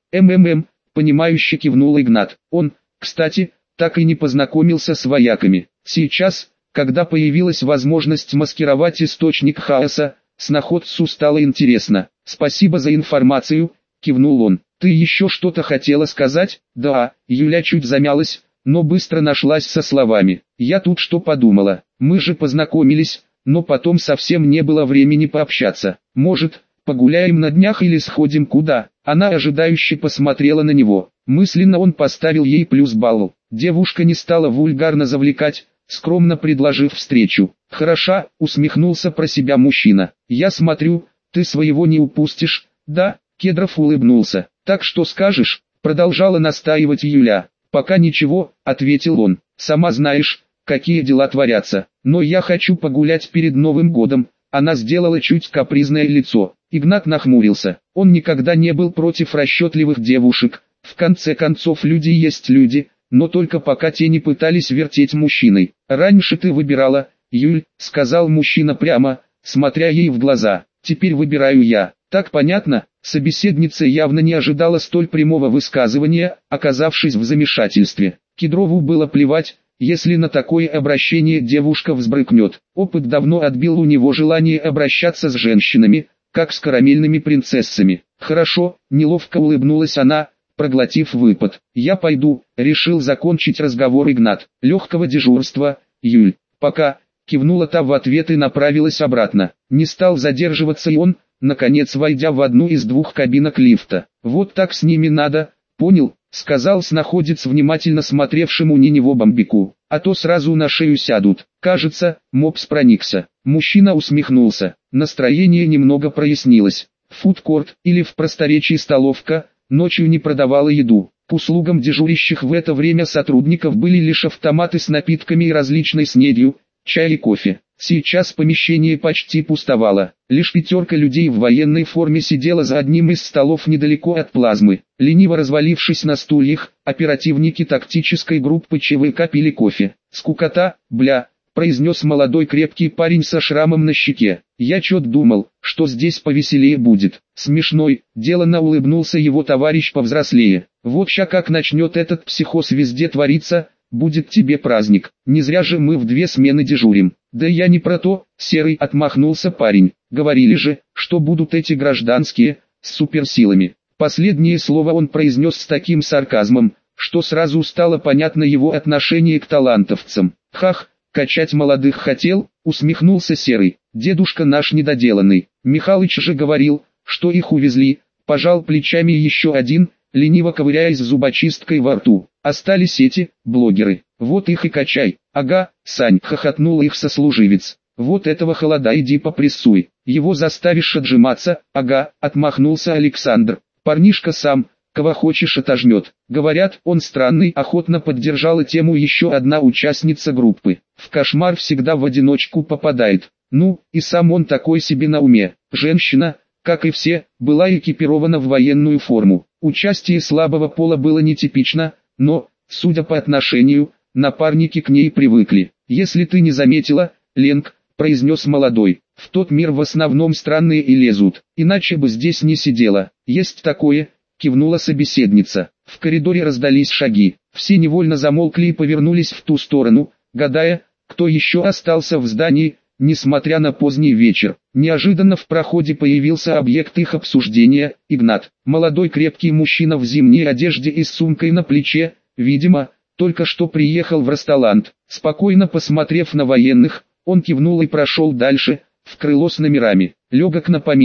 Понимающе кивнул Игнат. Он, кстати, так и не познакомился с вояками. Сейчас, когда появилась возможность маскировать источник хаоса, сноходцу стало интересно. «Спасибо за информацию», — кивнул он. «Ты еще что-то хотела сказать?» «Да», — Юля чуть замялась, но быстро нашлась со словами. «Я тут что подумала. Мы же познакомились, но потом совсем не было времени пообщаться. Может, погуляем на днях или сходим куда?» Она ожидающе посмотрела на него. Мысленно он поставил ей +балл. Девушка не стала вульгарно завлекать, скромно предложив встречу. «Хороша», — усмехнулся про себя мужчина. «Я смотрю, ты своего не упустишь». «Да», — Кедров улыбнулся. «Так что скажешь?» — продолжала настаивать Юля. «Пока ничего», — ответил он. «Сама знаешь, какие дела творятся. Но я хочу погулять перед Новым годом». Она сделала чуть капризное лицо. Игнат нахмурился. Он никогда не был против расчетливых девушек. В конце концов, люди есть люди, но только пока те не пытались вертеть мужчиной. «Раньше ты выбирала, Юль», — сказал мужчина прямо, смотря ей в глаза. «Теперь выбираю я». Так понятно? Собеседница явно не ожидала столь прямого высказывания, оказавшись в замешательстве. Кедрову было плевать, если на такое обращение девушка взбрыкнет. Опыт давно отбил у него желание обращаться с женщинами, как с карамельными принцессами. «Хорошо», — неловко улыбнулась она, проглотив выпад. «Я пойду», — решил закончить разговор Игнат. «Легкого дежурства, Юль». «Пока», — кивнула та в ответ и направилась обратно. Не стал задерживаться и он, наконец войдя в одну из двух кабинок лифта. «Вот так с ними надо, понял?» — сказал сноходец внимательно смотревшему на него бомбику. «А то сразу на шею сядут». Кажется, мопс проникся. Мужчина усмехнулся. Настроение немного прояснилось. Фудкорт, или в просторечии столовка, ночью не продавала еду. К услугам дежурящих в это время сотрудников были лишь автоматы с напитками и различной снедью, чай и кофе. Сейчас помещение почти пустовало. Лишь 5 людей в военной форме сидела за одним из столов недалеко от плазмы. Лениво развалившись на стульях, оперативники тактической группы ЧВК пили кофе. «Скукота, бля», — произнес молодой крепкий парень со шрамом на щеке. «Я чё-то думал, что здесь повеселее будет». «Смешной», — деланно улыбнулся его товарищ повзрослее. «Вот ща как начнет этот психоз везде твориться, будет тебе праздник. Не зря же мы в 2 смены дежурим». «Да я не про то», — серый отмахнулся парень. «Говорили же, что будут эти гражданские, с суперсилами». Последнее слово он произнес с таким сарказмом, что сразу стало понятно его отношение к талантовцам. «Хах, качать молодых хотел», — усмехнулся серый. «Дедушка наш недоделанный. Михалыч же говорил, что их увезли», — пожал плечами еще один, лениво ковыряясь зубочисткой во рту. «Остались эти, блогеры. Вот их и качай». «Ага, Сань», — хохотнул их сослуживец. «Вот этого холода иди попрессуй. Его заставишь отжиматься». «Ага», — отмахнулся Александр. «Парнишка сам, кого хочешь отожмет». «Говорят, он странный», — охотно поддержала тему еще одна участница группы. «В кошмар всегда в одиночку попадает. Ну, и сам он такой себе на уме». Женщина, как и все, была экипирована в военную форму. Участие слабого пола было нетипично, но, судя по отношению, напарники к ней привыкли. «Если ты не заметила, Ленк», — произнес молодой, — «в тот мир в основном странные и лезут, иначе бы здесь не сидела». «Есть такое», — кивнула собеседница. В коридоре раздались шаги. Все невольно замолкли и повернулись в ту сторону, гадая, кто еще остался в здании, несмотря на поздний вечер. Неожиданно в проходе появился объект их обсуждения — Игнат. Молодой крепкий мужчина в зимней одежде и с сумкой на плече, видимо, только что приехал в Росталант. Спокойно посмотрев на военных, он кивнул и прошел дальше, в крыло с номерами. «Легок на помине»,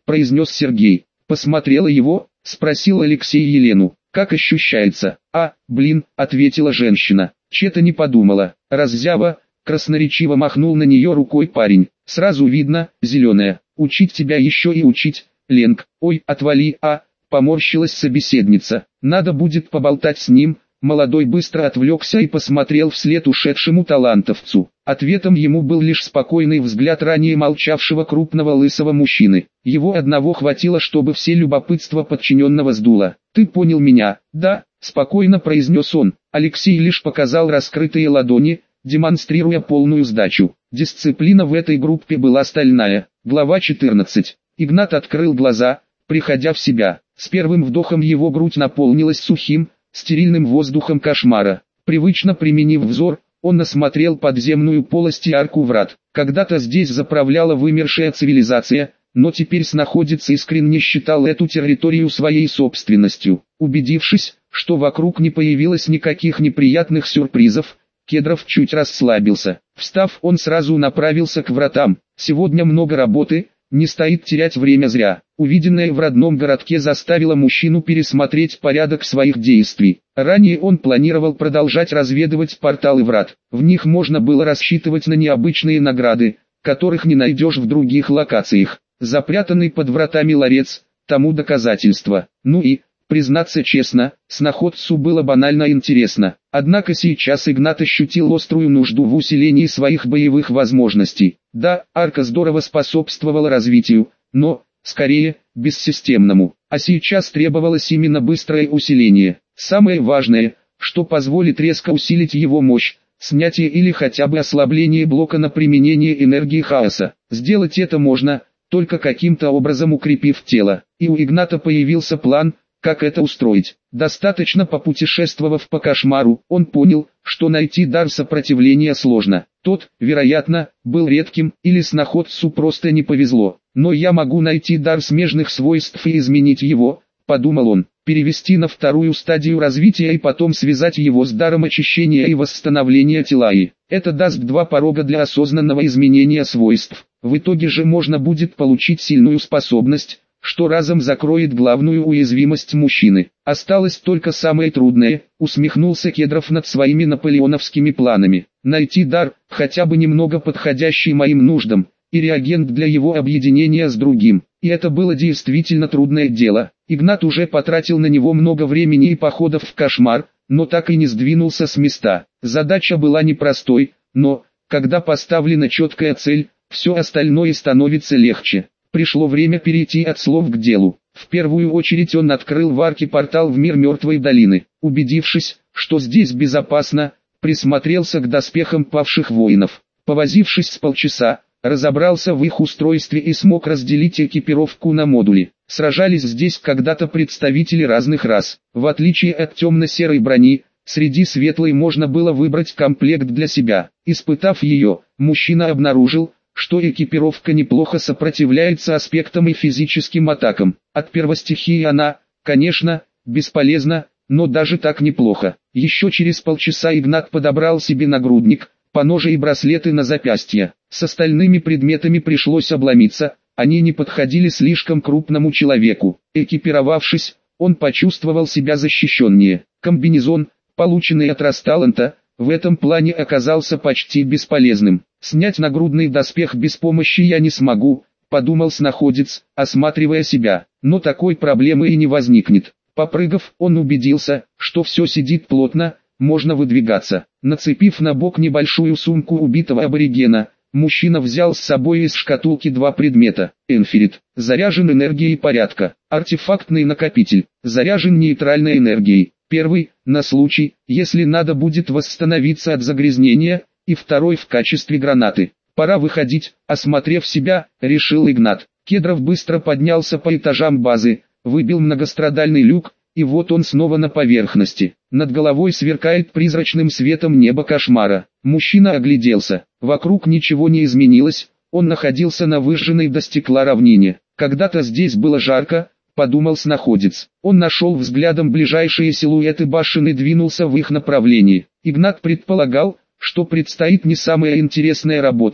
произнес Сергей. Посмотрела его, спросил Алексей Елену. Как ощущается? Блин, ответила женщина. Че-то не подумала. Раззява, красноречиво махнул на нее рукой парень. Сразу видно, зеленая. Учить тебя еще и учить, Ленк. Ой, отвали, поморщилась собеседница. Надо будет поболтать с ним. Молодой быстро отвлекся и посмотрел вслед ушедшему талантовцу. Ответом ему был лишь спокойный взгляд ранее молчавшего крупного лысого мужчины. Его одного хватило, чтобы все любопытство подчиненного сдуло. «Ты понял меня?» «Да», — спокойно произнес он. Алексей лишь показал раскрытые ладони, демонстрируя полную сдачу. Дисциплина в этой группе была стальная. Глава 14. Игнат открыл глаза, приходя в себя. С первым вдохом его грудь наполнилась сухим, стерильным воздухом кошмара. Привычно применив взор, он осмотрел подземную полость и арку врат. Когда-то здесь заправляла вымершая цивилизация, но теперь снаходец искренне считал эту территорию своей собственностью. Убедившись, что вокруг не появилось никаких неприятных сюрпризов, Кедров чуть расслабился. Встав, он сразу направился к вратам. Сегодня много работы, не стоит терять время зря. Увиденное в родном городке заставило мужчину пересмотреть порядок своих действий. Ранее он планировал продолжать разведывать порталы врат. В них можно было рассчитывать на необычные награды, которых не найдешь в других локациях. Запрятанный под вратами ларец, тому доказательство. Ну и, признаться честно, снаходцу было банально интересно. Однако сейчас Игнат ощутил острую нужду в усилении своих боевых возможностей. Да, арка здорово способствовала развитию, но, скорее, бессистемному. А сейчас требовалось именно быстрое усиление. Самое важное, что позволит резко усилить его мощь, снятие или хотя бы ослабление блока на применение энергии хаоса. Сделать это можно, только каким-то образом укрепив тело. И у Игната появился план, как это устроить. Достаточно попутешествовав по кошмару, он понял, что найти дар сопротивления сложно. Тот, вероятно, был редким, или снаходцу просто не повезло. Но я могу найти дар смежных свойств и изменить его, подумал он, перевести на вторую стадию развития и потом связать его с даром очищения и восстановления тела. И это даст два порога для осознанного изменения свойств. В итоге же можно будет получить сильную способность, что разом закроет главную уязвимость мужчины. Осталось только самое трудное, усмехнулся Кедров над своими наполеоновскими планами. Найти дар, хотя бы немного подходящий моим нуждам, и реагент для его объединения с другим. И это было действительно трудное дело. Игнат уже потратил на него много времени и походов в кошмар, но так и не сдвинулся с места. Задача была непростой, но, когда поставлена четкая цель, все остальное становится легче. Пришло время перейти от слов к делу. В первую очередь он открыл в арке портал в мир мертвой долины. Убедившись, что здесь безопасно, присмотрелся к доспехам павших воинов. Повозившись с полчаса, разобрался в их устройстве и смог разделить экипировку на модули. Сражались здесь когда-то представители разных рас. В отличие от темно-серой брони, среди светлой можно было выбрать комплект для себя. Испытав ее, мужчина обнаружил, что экипировка неплохо сопротивляется аспектам и физическим атакам. От первостихии она, конечно, бесполезна, но даже так неплохо. Еще через полчаса Игнат подобрал себе нагрудник, поножи и браслеты на запястье. С остальными предметами пришлось обломиться, они не подходили слишком крупному человеку. Экипировавшись, он почувствовал себя защищеннее. Комбинезон, полученный от Расталанта, в этом плане оказался почти бесполезным. «Снять нагрудный доспех без помощи я не смогу», — подумал снаходец, осматривая себя. Но такой проблемы и не возникнет. Попрыгав, он убедился, что все сидит плотно, можно выдвигаться. Нацепив на бок небольшую сумку убитого аборигена, мужчина взял с собой из шкатулки два предмета. Энфирит, заряжен энергией порядка. Артефактный накопитель, заряжен нейтральной энергией. Первый, на случай, если надо будет восстановиться от загрязнения, и второй в качестве гранаты. Пора выходить, осмотрев себя, решил Игнат. Кедров быстро поднялся по этажам базы, выбил многострадальный люк, и вот он снова на поверхности. Над головой сверкает призрачным светом небо кошмара. Мужчина огляделся, вокруг ничего не изменилось, он находился на выжженной до стекла равнине. Когда-то здесь было жарко, подумал снаходец. Он нашел взглядом ближайшие силуэты башен и двинулся в их направлении. Игнат предполагал, что предстоит не самая интересная работа,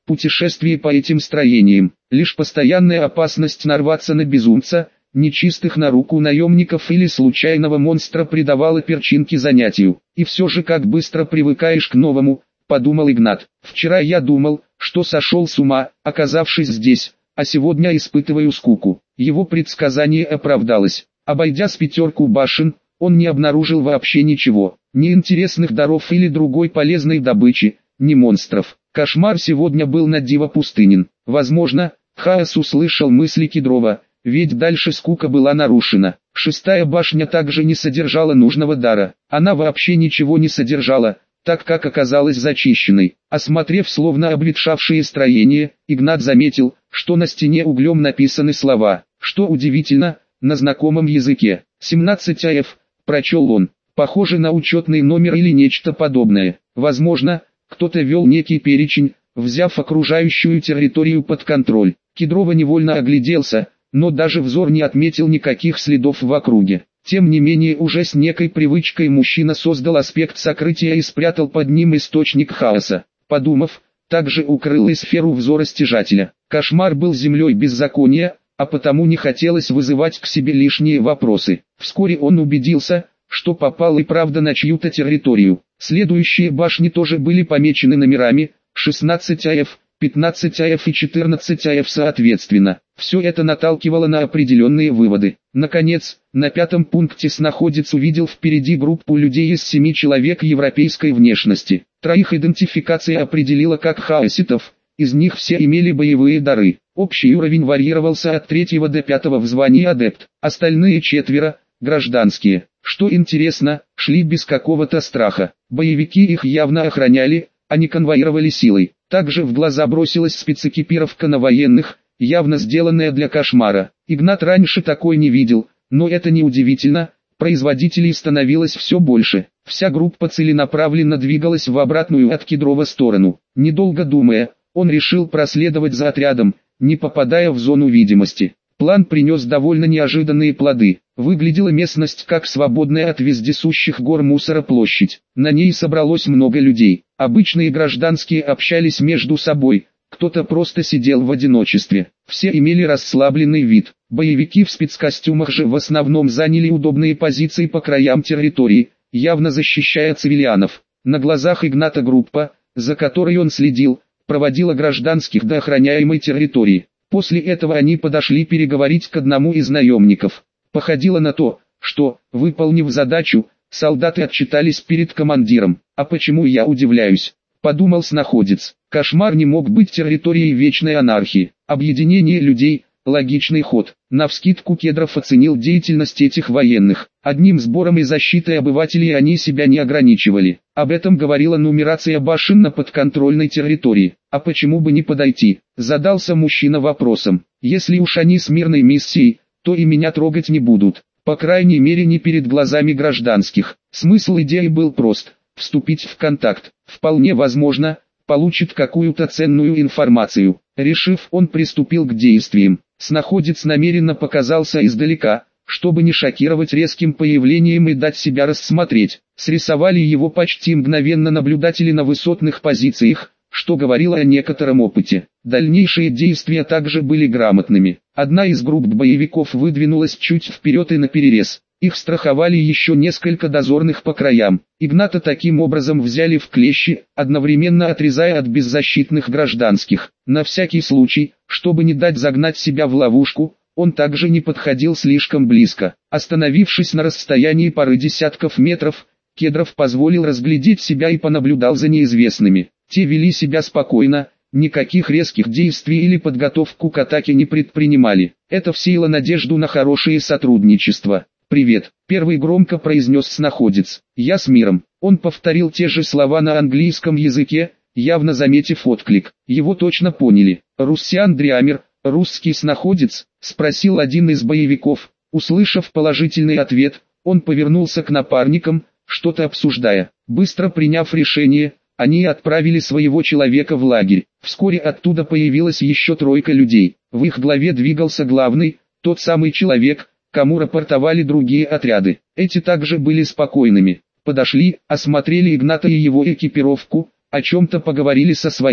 путешествие по этим строениям, лишь постоянная опасность нарваться на безумца, нечистых на руку наемников или случайного монстра придавала перчинки занятию. И все же как быстро привыкаешь к новому, подумал Игнат. Вчера я думал, что сошел с ума, оказавшись здесь, а сегодня испытываю скуку. Его предсказание оправдалось. Обойдя с 5 башен, он не обнаружил вообще ничего, ни интересных даров или другой полезной добычи, ни монстров. Кошмар сегодня был на диво пустынен. Возможно, Хаос услышал мысли Кедрова, ведь дальше скука была нарушена. 6-я башня также не содержала нужного дара. Она вообще ничего не содержала, так как оказалась зачищенной. Осмотрев словно обветшавшие строения, Игнат заметил, что на стене углем написаны слова, что удивительно, на знакомом языке. 17 АФ, прочел он, похоже на учетный номер или нечто подобное. Возможно, кто-то вел некий перечень, взяв окружающую территорию под контроль. Кедрова невольно огляделся, но даже взор не отметил никаких следов в округе. Тем не менее уже с некой привычкой мужчина создал аспект сокрытия и спрятал под ним источник хаоса. Подумав, также укрыл и сферу взора стяжателя. Кошмар был землей беззакония, а потому не хотелось вызывать к себе лишние вопросы. Вскоре он убедился, что попал и правда на чью-то территорию. Следующие башни тоже были помечены номерами, 16 АФ, 15 АФ и 14 АФ соответственно. Все это наталкивало на определенные выводы. Наконец, на 5-м пункте снаходец увидел впереди группу людей из 7 человек европейской внешности. 3 идентификация определила как хаоситов, из них все имели боевые дары. Общий уровень варьировался от 3 до 5 в звании адепт. Остальные 4 – гражданские. Что интересно, шли без какого-то страха. Боевики их явно охраняли, а не конвоировали силой. Также в глаза бросилась спецэкипировка на военных, явно сделанная для кошмара. Игнат раньше такой не видел, но это не удивительно, производителей становилось все больше. Вся группа целенаправленно двигалась в обратную от Кедрова сторону. Недолго думая, он решил проследовать за отрядом, не попадая в зону видимости. План принес довольно неожиданные плоды. Выглядела местность как свободная от вездесущих гор мусора площадь. На ней собралось много людей. Обычные гражданские общались между собой, кто-то просто сидел в одиночестве. Все имели расслабленный вид. Боевики в спецкостюмах же в основном заняли удобные позиции по краям территории, явно защищая цивилианов. На глазах Игната группа, за которой он следил, проводила гражданских до охраняемой территории. После этого они подошли переговорить к одному из наемников. Походило на то, что, выполнив задачу, солдаты отчитались перед командиром. А почему я удивляюсь? Подумал снаходец. Кошмар не мог быть территорией вечной анархии. Объединение людей – логичный ход. Навскидку Кедров оценил деятельность этих военных. Одним сбором и защитой обывателей они себя не ограничивали. Об этом говорила нумерация башен на подконтрольной территории. А почему бы не подойти? Задался мужчина вопросом. Если уж они с мирной миссией, то и меня трогать не будут. По крайней мере не перед глазами гражданских. Смысл идеи был прост. Вступить в контакт. Вполне возможно, получит какую-то ценную информацию. Решив, он приступил к действиям. Снаходец намеренно показался издалека, чтобы не шокировать резким появлением и дать себя рассмотреть. Срисовали его почти мгновенно наблюдатели на высотных позициях, что говорило о некотором опыте. Дальнейшие действия также были грамотными. Одна из групп боевиков выдвинулась чуть вперед и наперерез. Их страховали еще несколько дозорных по краям. Игната таким образом взяли в клещи, одновременно отрезая от беззащитных гражданских. На всякий случай, чтобы не дать загнать себя в ловушку, он также не подходил слишком близко. Остановившись на расстоянии пары десятков метров, Кедров позволил разглядеть себя и понаблюдал за неизвестными. Те вели себя спокойно, никаких резких действий или подготовку к атаке не предпринимали. Это всеяло надежду на хорошее сотрудничество. «Привет», — первый громко произнес снаходец. «Я с миром». Он повторил те же слова на английском языке, явно заметив отклик. Его точно поняли. «Руссиан Дриамер, русский снаходец?» — спросил один из боевиков. Услышав положительный ответ, он повернулся к напарникам, что-то обсуждая. Быстро приняв решение, они отправили своего человека в лагерь. Вскоре оттуда появилась еще 3 людей. В их главе двигался главный, тот самый человек, кому рапортовали другие отряды. Эти также были спокойными. Подошли, осмотрели Игната и его экипировку, о чем-то поговорили со своими.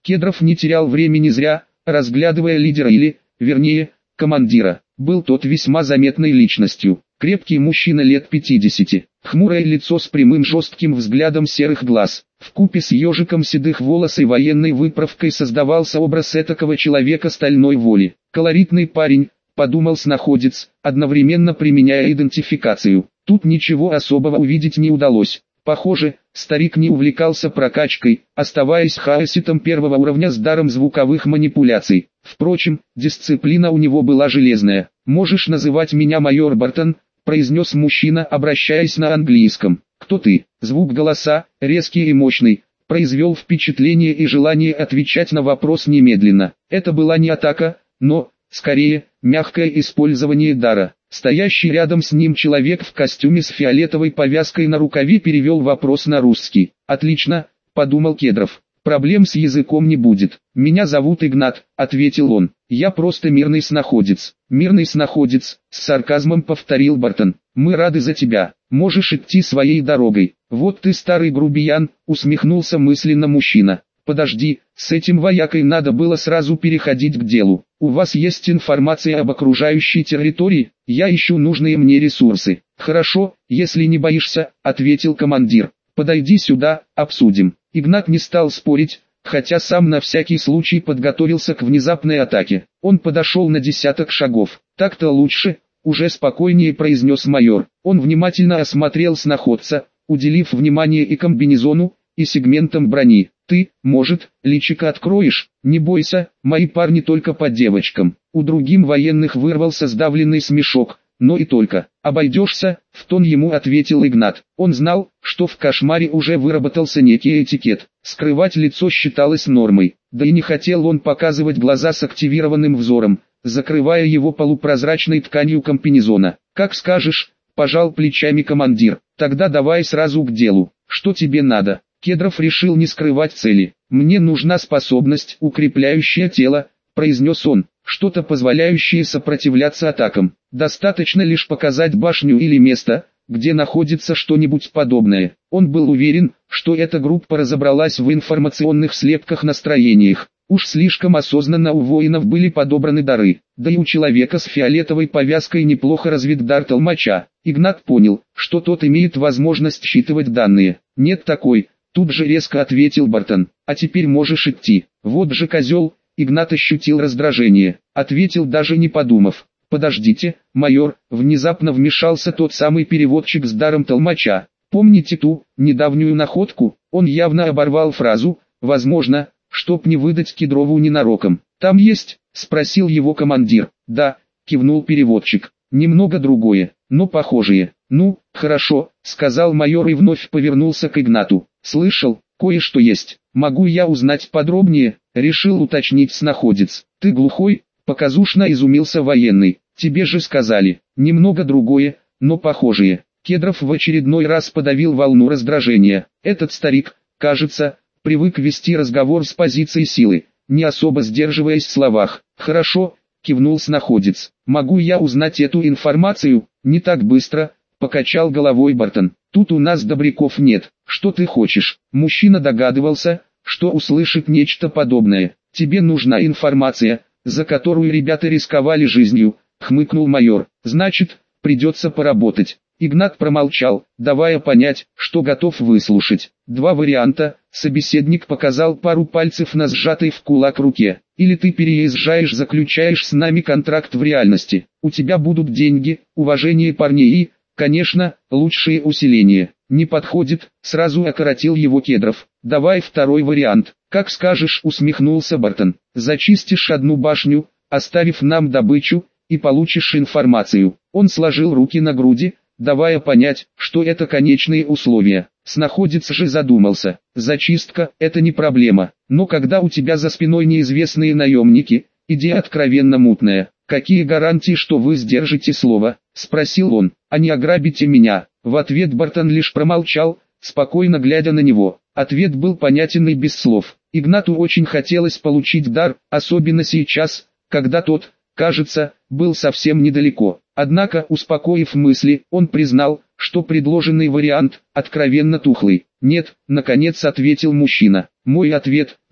Кедров не терял времени зря, разглядывая лидера или, вернее, командира. Был тот весьма заметной личностью. Крепкий мужчина лет 50, хмурое лицо с прямым жестким взглядом серых глаз. Вкупе с ежиком седых волос и военной выправкой создавался образ этакого человека стальной воли. Колоритный парень, подумал снаходец, одновременно применяя идентификацию. Тут ничего особого увидеть не удалось. Похоже, старик не увлекался прокачкой, оставаясь хаоситом первого уровня с даром звуковых манипуляций. Впрочем, дисциплина у него была железная. «Можешь называть меня майор Бартон», — произнес мужчина, обращаясь на английском. «Кто ты?» Звук голоса, резкий и мощный, произвел впечатление и желание отвечать на вопрос немедленно. Это была не атака, но, скорее, мягкое использование дара. Стоящий рядом с ним человек в костюме с фиолетовой повязкой на рукаве перевел вопрос на русский. «Отлично», — подумал Кедров. «Проблем с языком не будет. Меня зовут Игнат», — ответил он. «Я просто мирный снаходец». «Мирный снаходец», — с сарказмом повторил Бартон. «Мы рады за тебя. Можешь идти своей дорогой». «Вот ты старый грубиян», — усмехнулся мысленно мужчина. «Подожди, с этим воякой надо было сразу переходить к делу. У вас есть информация об окружающей территории? Я ищу нужные мне ресурсы». «Хорошо, если не боишься», — ответил командир. «Подойди сюда, обсудим». Игнат не стал спорить, хотя сам на всякий случай подготовился к внезапной атаке. Он подошел на 10 шагов. «Так-то лучше», — уже спокойнее произнес майор. Он внимательно осмотрел снаходца, уделив внимание и комбинезону, и сегментам брони. «Ты, может, личико откроешь? Не бойся, мои парни только по девочкам». У другим военных вырвался сдавленный смешок, но и только. «Обойдешься», — в тон ему ответил Игнат. Он знал, что в кошмаре уже выработался некий этикет. Скрывать лицо считалось нормой. Да и не хотел он показывать глаза с активированным взором, закрывая его полупрозрачной тканью комбинезона. «Как скажешь», — пожал плечами командир. «Тогда давай сразу к делу. Что тебе надо?» Кедров решил не скрывать цели. «Мне нужна способность, укрепляющая тело», — произнес он, — «что-то позволяющее сопротивляться атакам. Достаточно лишь показать башню или место, где находится что-нибудь подобное». Он был уверен, что эта группа разобралась в информационных слепках-настроениях. Уж слишком осознанно у воинов были подобраны дары, да и у человека с фиолетовой повязкой неплохо развит дар толмача. Игнат понял, что тот имеет возможность считывать данные. «Нет такой», — тут же резко ответил Бартон. «А теперь можешь идти». «Вот же козел», — Игнат ощутил раздражение, ответил даже не подумав. «Подождите, майор», — внезапно вмешался тот самый переводчик с даром толмача. «Помните ту, недавнюю находку?» Он явно оборвал фразу, возможно, чтоб не выдать Кедрову ненароком. «Там есть?» — спросил его командир. «Да», — кивнул переводчик. «Немного другое, но похожее». «Ну, хорошо», — сказал майор и вновь повернулся к Игнату. «Слышал, кое-что есть. Могу я узнать подробнее?» — решил уточнить снаходец. «Ты глухой?» — показушно изумился военный. «Тебе же сказали. Немного другое, но похожее». Кедров в очередной раз подавил волну раздражения. Этот старик, кажется, привык вести разговор с позиции силы, не особо сдерживаясь в словах. «Хорошо», — кивнул снаходец. «Могу я узнать эту информацию?» «Не так быстро», — покачал головой Бартон. «Тут у нас добряков нет. Что ты хочешь?» Мужчина догадывался, что услышит нечто подобное. «Тебе нужна информация, за которую ребята рисковали жизнью», — хмыкнул майор. «Значит, придется поработать». Игнат промолчал, давая понять, что готов выслушать. Два варианта. Собеседник показал пару пальцев на сжатой в кулак руке. Или ты переезжаешь, заключаешь с нами контракт в реальности. У тебя будут деньги, уважение парней и, конечно, лучшие усиления. Не подходит, сразу окоротил его Кедров. Давай второй вариант. Как скажешь, усмехнулся Бартон. Зачистишь одну башню, оставив нам добычу, и получишь информацию. Он сложил руки на груди, давая понять, что это конечные условия. Снаходец же задумался. Зачистка – это не проблема, но когда у тебя за спиной неизвестные наемники, идея откровенно мутная. «Какие гарантии, что вы сдержите слово?» – спросил он. «А не ограбите меня?» В ответ Бартон лишь промолчал, спокойно глядя на него. Ответ был понятен и без слов. Игнату очень хотелось получить дар, особенно сейчас, когда тот, кажется, был совсем недалеко. Однако, успокоив мысли, он признал, что предложенный вариант откровенно тухлый. «Нет», — наконец ответил мужчина. «Мой ответ — нет.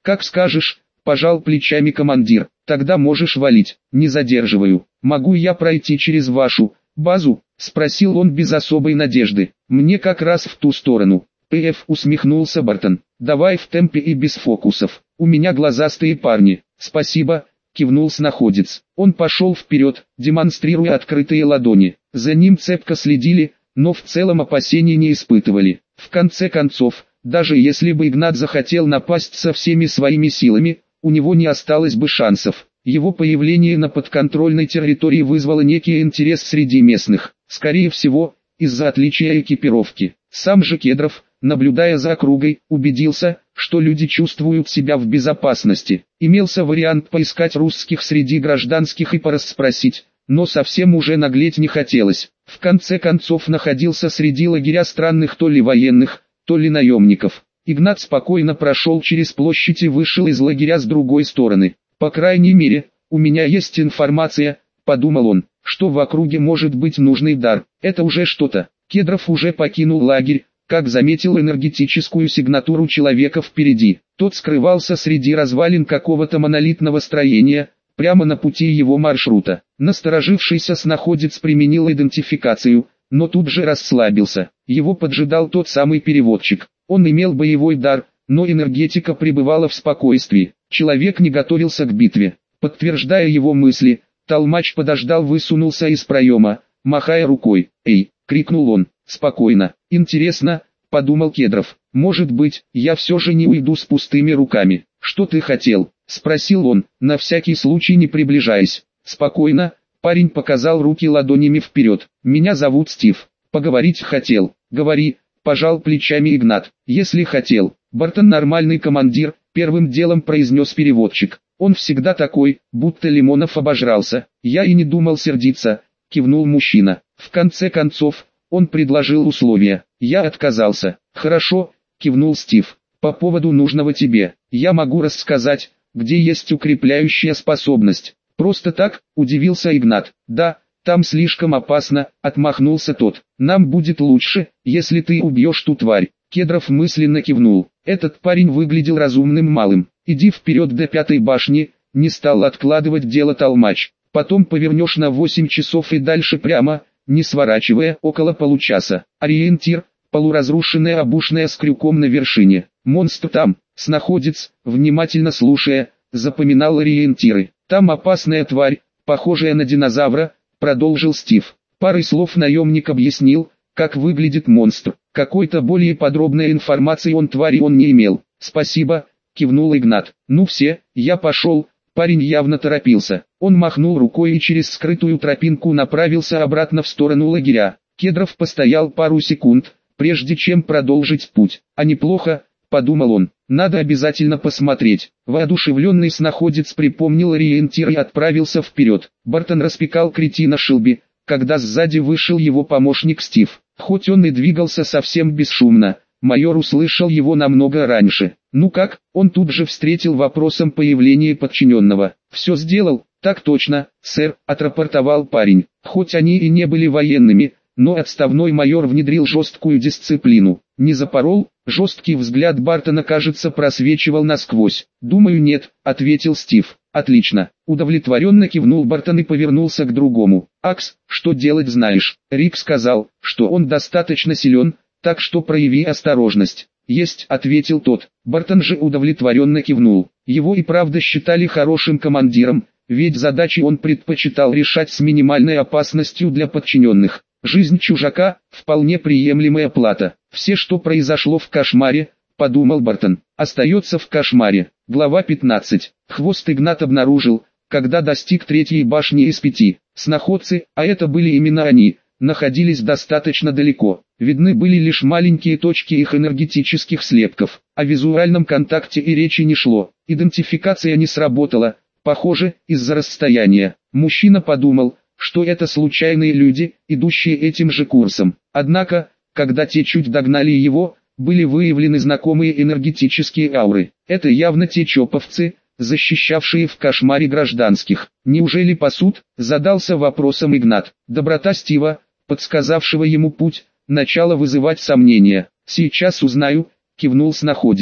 Как скажешь, пожал плечами командир. Тогда можешь валить, не задерживаю. Могу я пройти через вашу базу? Спросил он без особой надежды. Мне как раз в ту сторону. ПФ, усмехнулся Бартон. Давай в темпе и без фокусов. У меня глазастые парни. Спасибо, кивнул снаходец. Он пошел вперед, демонстрируя открытые ладони. За ним цепко следили, но в целом опасений не испытывали. В конце концов, даже если бы Игнат захотел напасть со всеми своими силами, у него не осталось бы шансов. Его появление на подконтрольной территории вызвало некий интерес среди местных, скорее всего, из-за отличия экипировки. Сам же Кедров, наблюдая за округой, убедился, что люди чувствуют себя в безопасности. Имелся вариант поискать русских среди гражданских и порасспросить, но совсем уже наглеть не хотелось. В конце концов находился среди лагеря странных то ли военных, то ли наемников. Игнат спокойно прошел через площадь и вышел из лагеря с другой стороны. По крайней мере, у меня есть информация, подумал он, что в округе может быть нужный дар. Это уже что-то. Кедров уже покинул лагерь, как заметил энергетическую сигнатуру человека впереди. Тот скрывался среди развалин какого-то монолитного строения, прямо на пути его маршрута. Насторожившийся снаходец применил идентификацию, но тут же расслабился. Его поджидал тот самый переводчик. Он имел боевой дар, но энергетика пребывала в спокойствии. Человек не готовился к битве. Подтверждая его мысли, толмач подождал, высунулся из проема, махая рукой. «Эй!» — крикнул он. «Спокойно. Интересно», — подумал Кедров. «Может быть, я все же не уйду с пустыми руками». «Что ты хотел?» — спросил он, на всякий случай не приближаясь. «Спокойно», — парень показал руки ладонями вперед. «Меня зовут Стив. Поговорить хотел». «Говори», — пожал плечами Игнат. «Если хотел». «Бартон нормальный командир», — первым делом произнес переводчик. «Он всегда такой, будто Лимонов обожрался». «Я и не думал сердиться», — кивнул мужчина. В конце концов, он предложил условия. Я отказался. «Хорошо», — кивнул Стив. «По поводу нужного тебе, я могу рассказать, где есть укрепляющая способность». «Просто так?» — удивился Игнат. «Да, там слишком опасно», — отмахнулся тот. «Нам будет лучше, если ты убьешь ту тварь». Кедров мысленно кивнул. Этот парень выглядел разумным малым. «Иди вперед до 5-й башни», — не стал откладывать дело толмач. «Потом повернешь на 8 часов и дальше прямо, не сворачивая, около получаса. Ориентир — полуразрушенная обушная с крюком на вершине. Монстр там». Снаходец, внимательно слушая, запоминал ориентиры. «Там опасная тварь, похожая на динозавра», — продолжил Стив. Парой слов наемник объяснил, как выглядит монстр. Какой-то более подробной информации он твари он не имел. «Спасибо», — кивнул Игнат. «Ну все, я пошел». Парень явно торопился. Он махнул рукой и через скрытую тропинку направился обратно в сторону лагеря. Кедров постоял пару секунд, прежде чем продолжить путь. «А неплохо», — подумал он, — «надо обязательно посмотреть». Воодушевленный снаходец припомнил ориентир и отправился вперед. Бартон распекал кретина Шилби, когда сзади вышел его помощник Стив. Хоть он и двигался совсем бесшумно, майор услышал его намного раньше. «Ну как?» — он тут же встретил вопросом появления подчиненного. «Все сделал?» «Так точно, сэр», — отрапортовал парень. Хоть они и не были военными, но отставной майор внедрил жесткую дисциплину. «Не запорол?» Жесткий взгляд Бартона, кажется, просвечивал насквозь. «Думаю, нет», — ответил Стив. «Отлично». Удовлетворенно кивнул Бартон и повернулся к другому. «Акс, что делать знаешь?» Рик сказал, что он достаточно силен, так что прояви осторожность. «Есть», — ответил тот. Бартон же удовлетворенно кивнул. Его и правда считали хорошим командиром, ведь задачи он предпочитал решать с минимальной опасностью для подчиненных. Жизнь чужака – вполне приемлемая плата. Все, что произошло в кошмаре, подумал Бартон, остается в кошмаре. Глава 15. Хвост Игнат обнаружил, когда достиг 3-й башни из 5. Снаходцы, а это были именно они, находились достаточно далеко. Видны были лишь маленькие точки их энергетических слепков. О визуальном контакте и речи не шло. Идентификация не сработала, похоже, из-за расстояния. Мужчина подумал, что это случайные люди, идущие этим же курсом. Однако, когда те чуть догнали его, были выявлены знакомые энергетические ауры. Это явно те чоповцы, защищавшие в кошмаре гражданских. «Неужели пасут?» — задался вопросом Игнат. Доброта Стива, подсказавшего ему путь, начала вызывать сомнения. «Сейчас узнаю», — кивнул снаходец.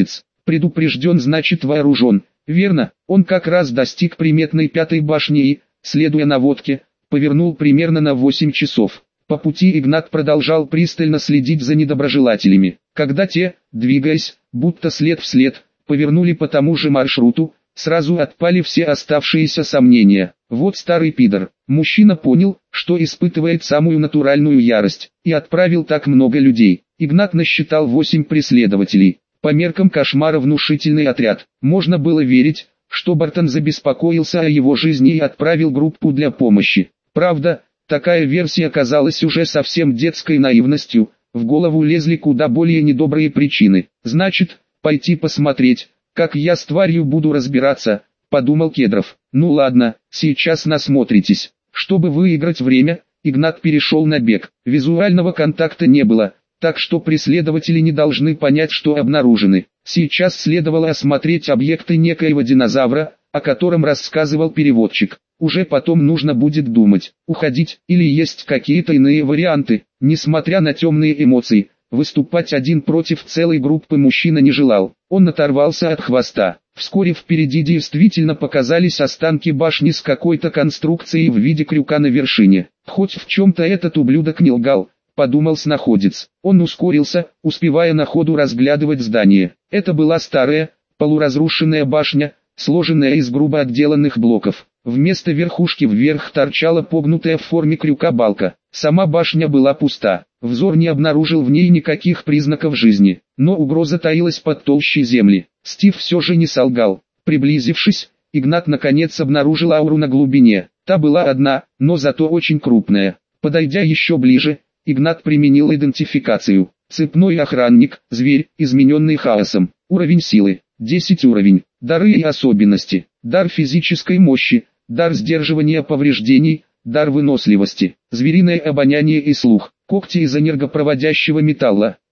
Предупрежден значит вооружен. Верно, он как раз достиг приметной 5-й башни и, следуя наводке, повернул примерно на 8 часов. По пути Игнат продолжал пристально следить за недоброжелателями. Когда те, двигаясь, будто след в след, повернули по тому же маршруту, сразу отпали все оставшиеся сомнения. Вот старый пидор. Мужчина понял, что испытывает самую натуральную ярость, и отправил так много людей. Игнат насчитал 8 преследователей. По меркам кошмара внушительный отряд. Можно было верить, что Бартон забеспокоился о его жизни и отправил группу для помощи. Правда, такая версия оказалась уже совсем детской наивностью, в голову лезли куда более недобрые причины. Значит, пойти посмотреть, как я с тварью буду разбираться, подумал Кедров. Ну ладно, сейчас насмотритесь. Чтобы выиграть время, Игнат перешел на бег. Визуального контакта не было, так что преследователи не должны понять, что обнаружены. Сейчас следовало осмотреть объекты некоего динозавра, о котором рассказывал переводчик. Уже потом нужно будет думать, уходить или есть какие-то иные варианты. Несмотря на темные эмоции, выступать один против целой группы мужчина не желал. Он оторвался от хвоста. Вскоре впереди действительно показались останки башни с какой-то конструкцией в виде крюка на вершине. Хоть в чем-то этот ублюдок не лгал, подумал снаходец. Он ускорился, успевая на ходу разглядывать здание. Это была старая, полуразрушенная башня, сложенная из грубо отделанных блоков. Вместо верхушки вверх торчала погнутая в форме крюка балка. Сама башня была пуста. Взор не обнаружил в ней никаких признаков жизни, но угроза таилась под толщей земли. Стив все же не солгал. Приблизившись, Игнат наконец обнаружил ауру на глубине. Та была одна, но зато очень крупная. Подойдя еще ближе, Игнат применил идентификацию. Цепной охранник, зверь, измененный хаосом. Уровень силы, 10 уровень. Дары и особенности. Дар физической мощи, дар сдерживания повреждений, дар выносливости, звериное обоняние и слух, когти из энергопроводящего металла,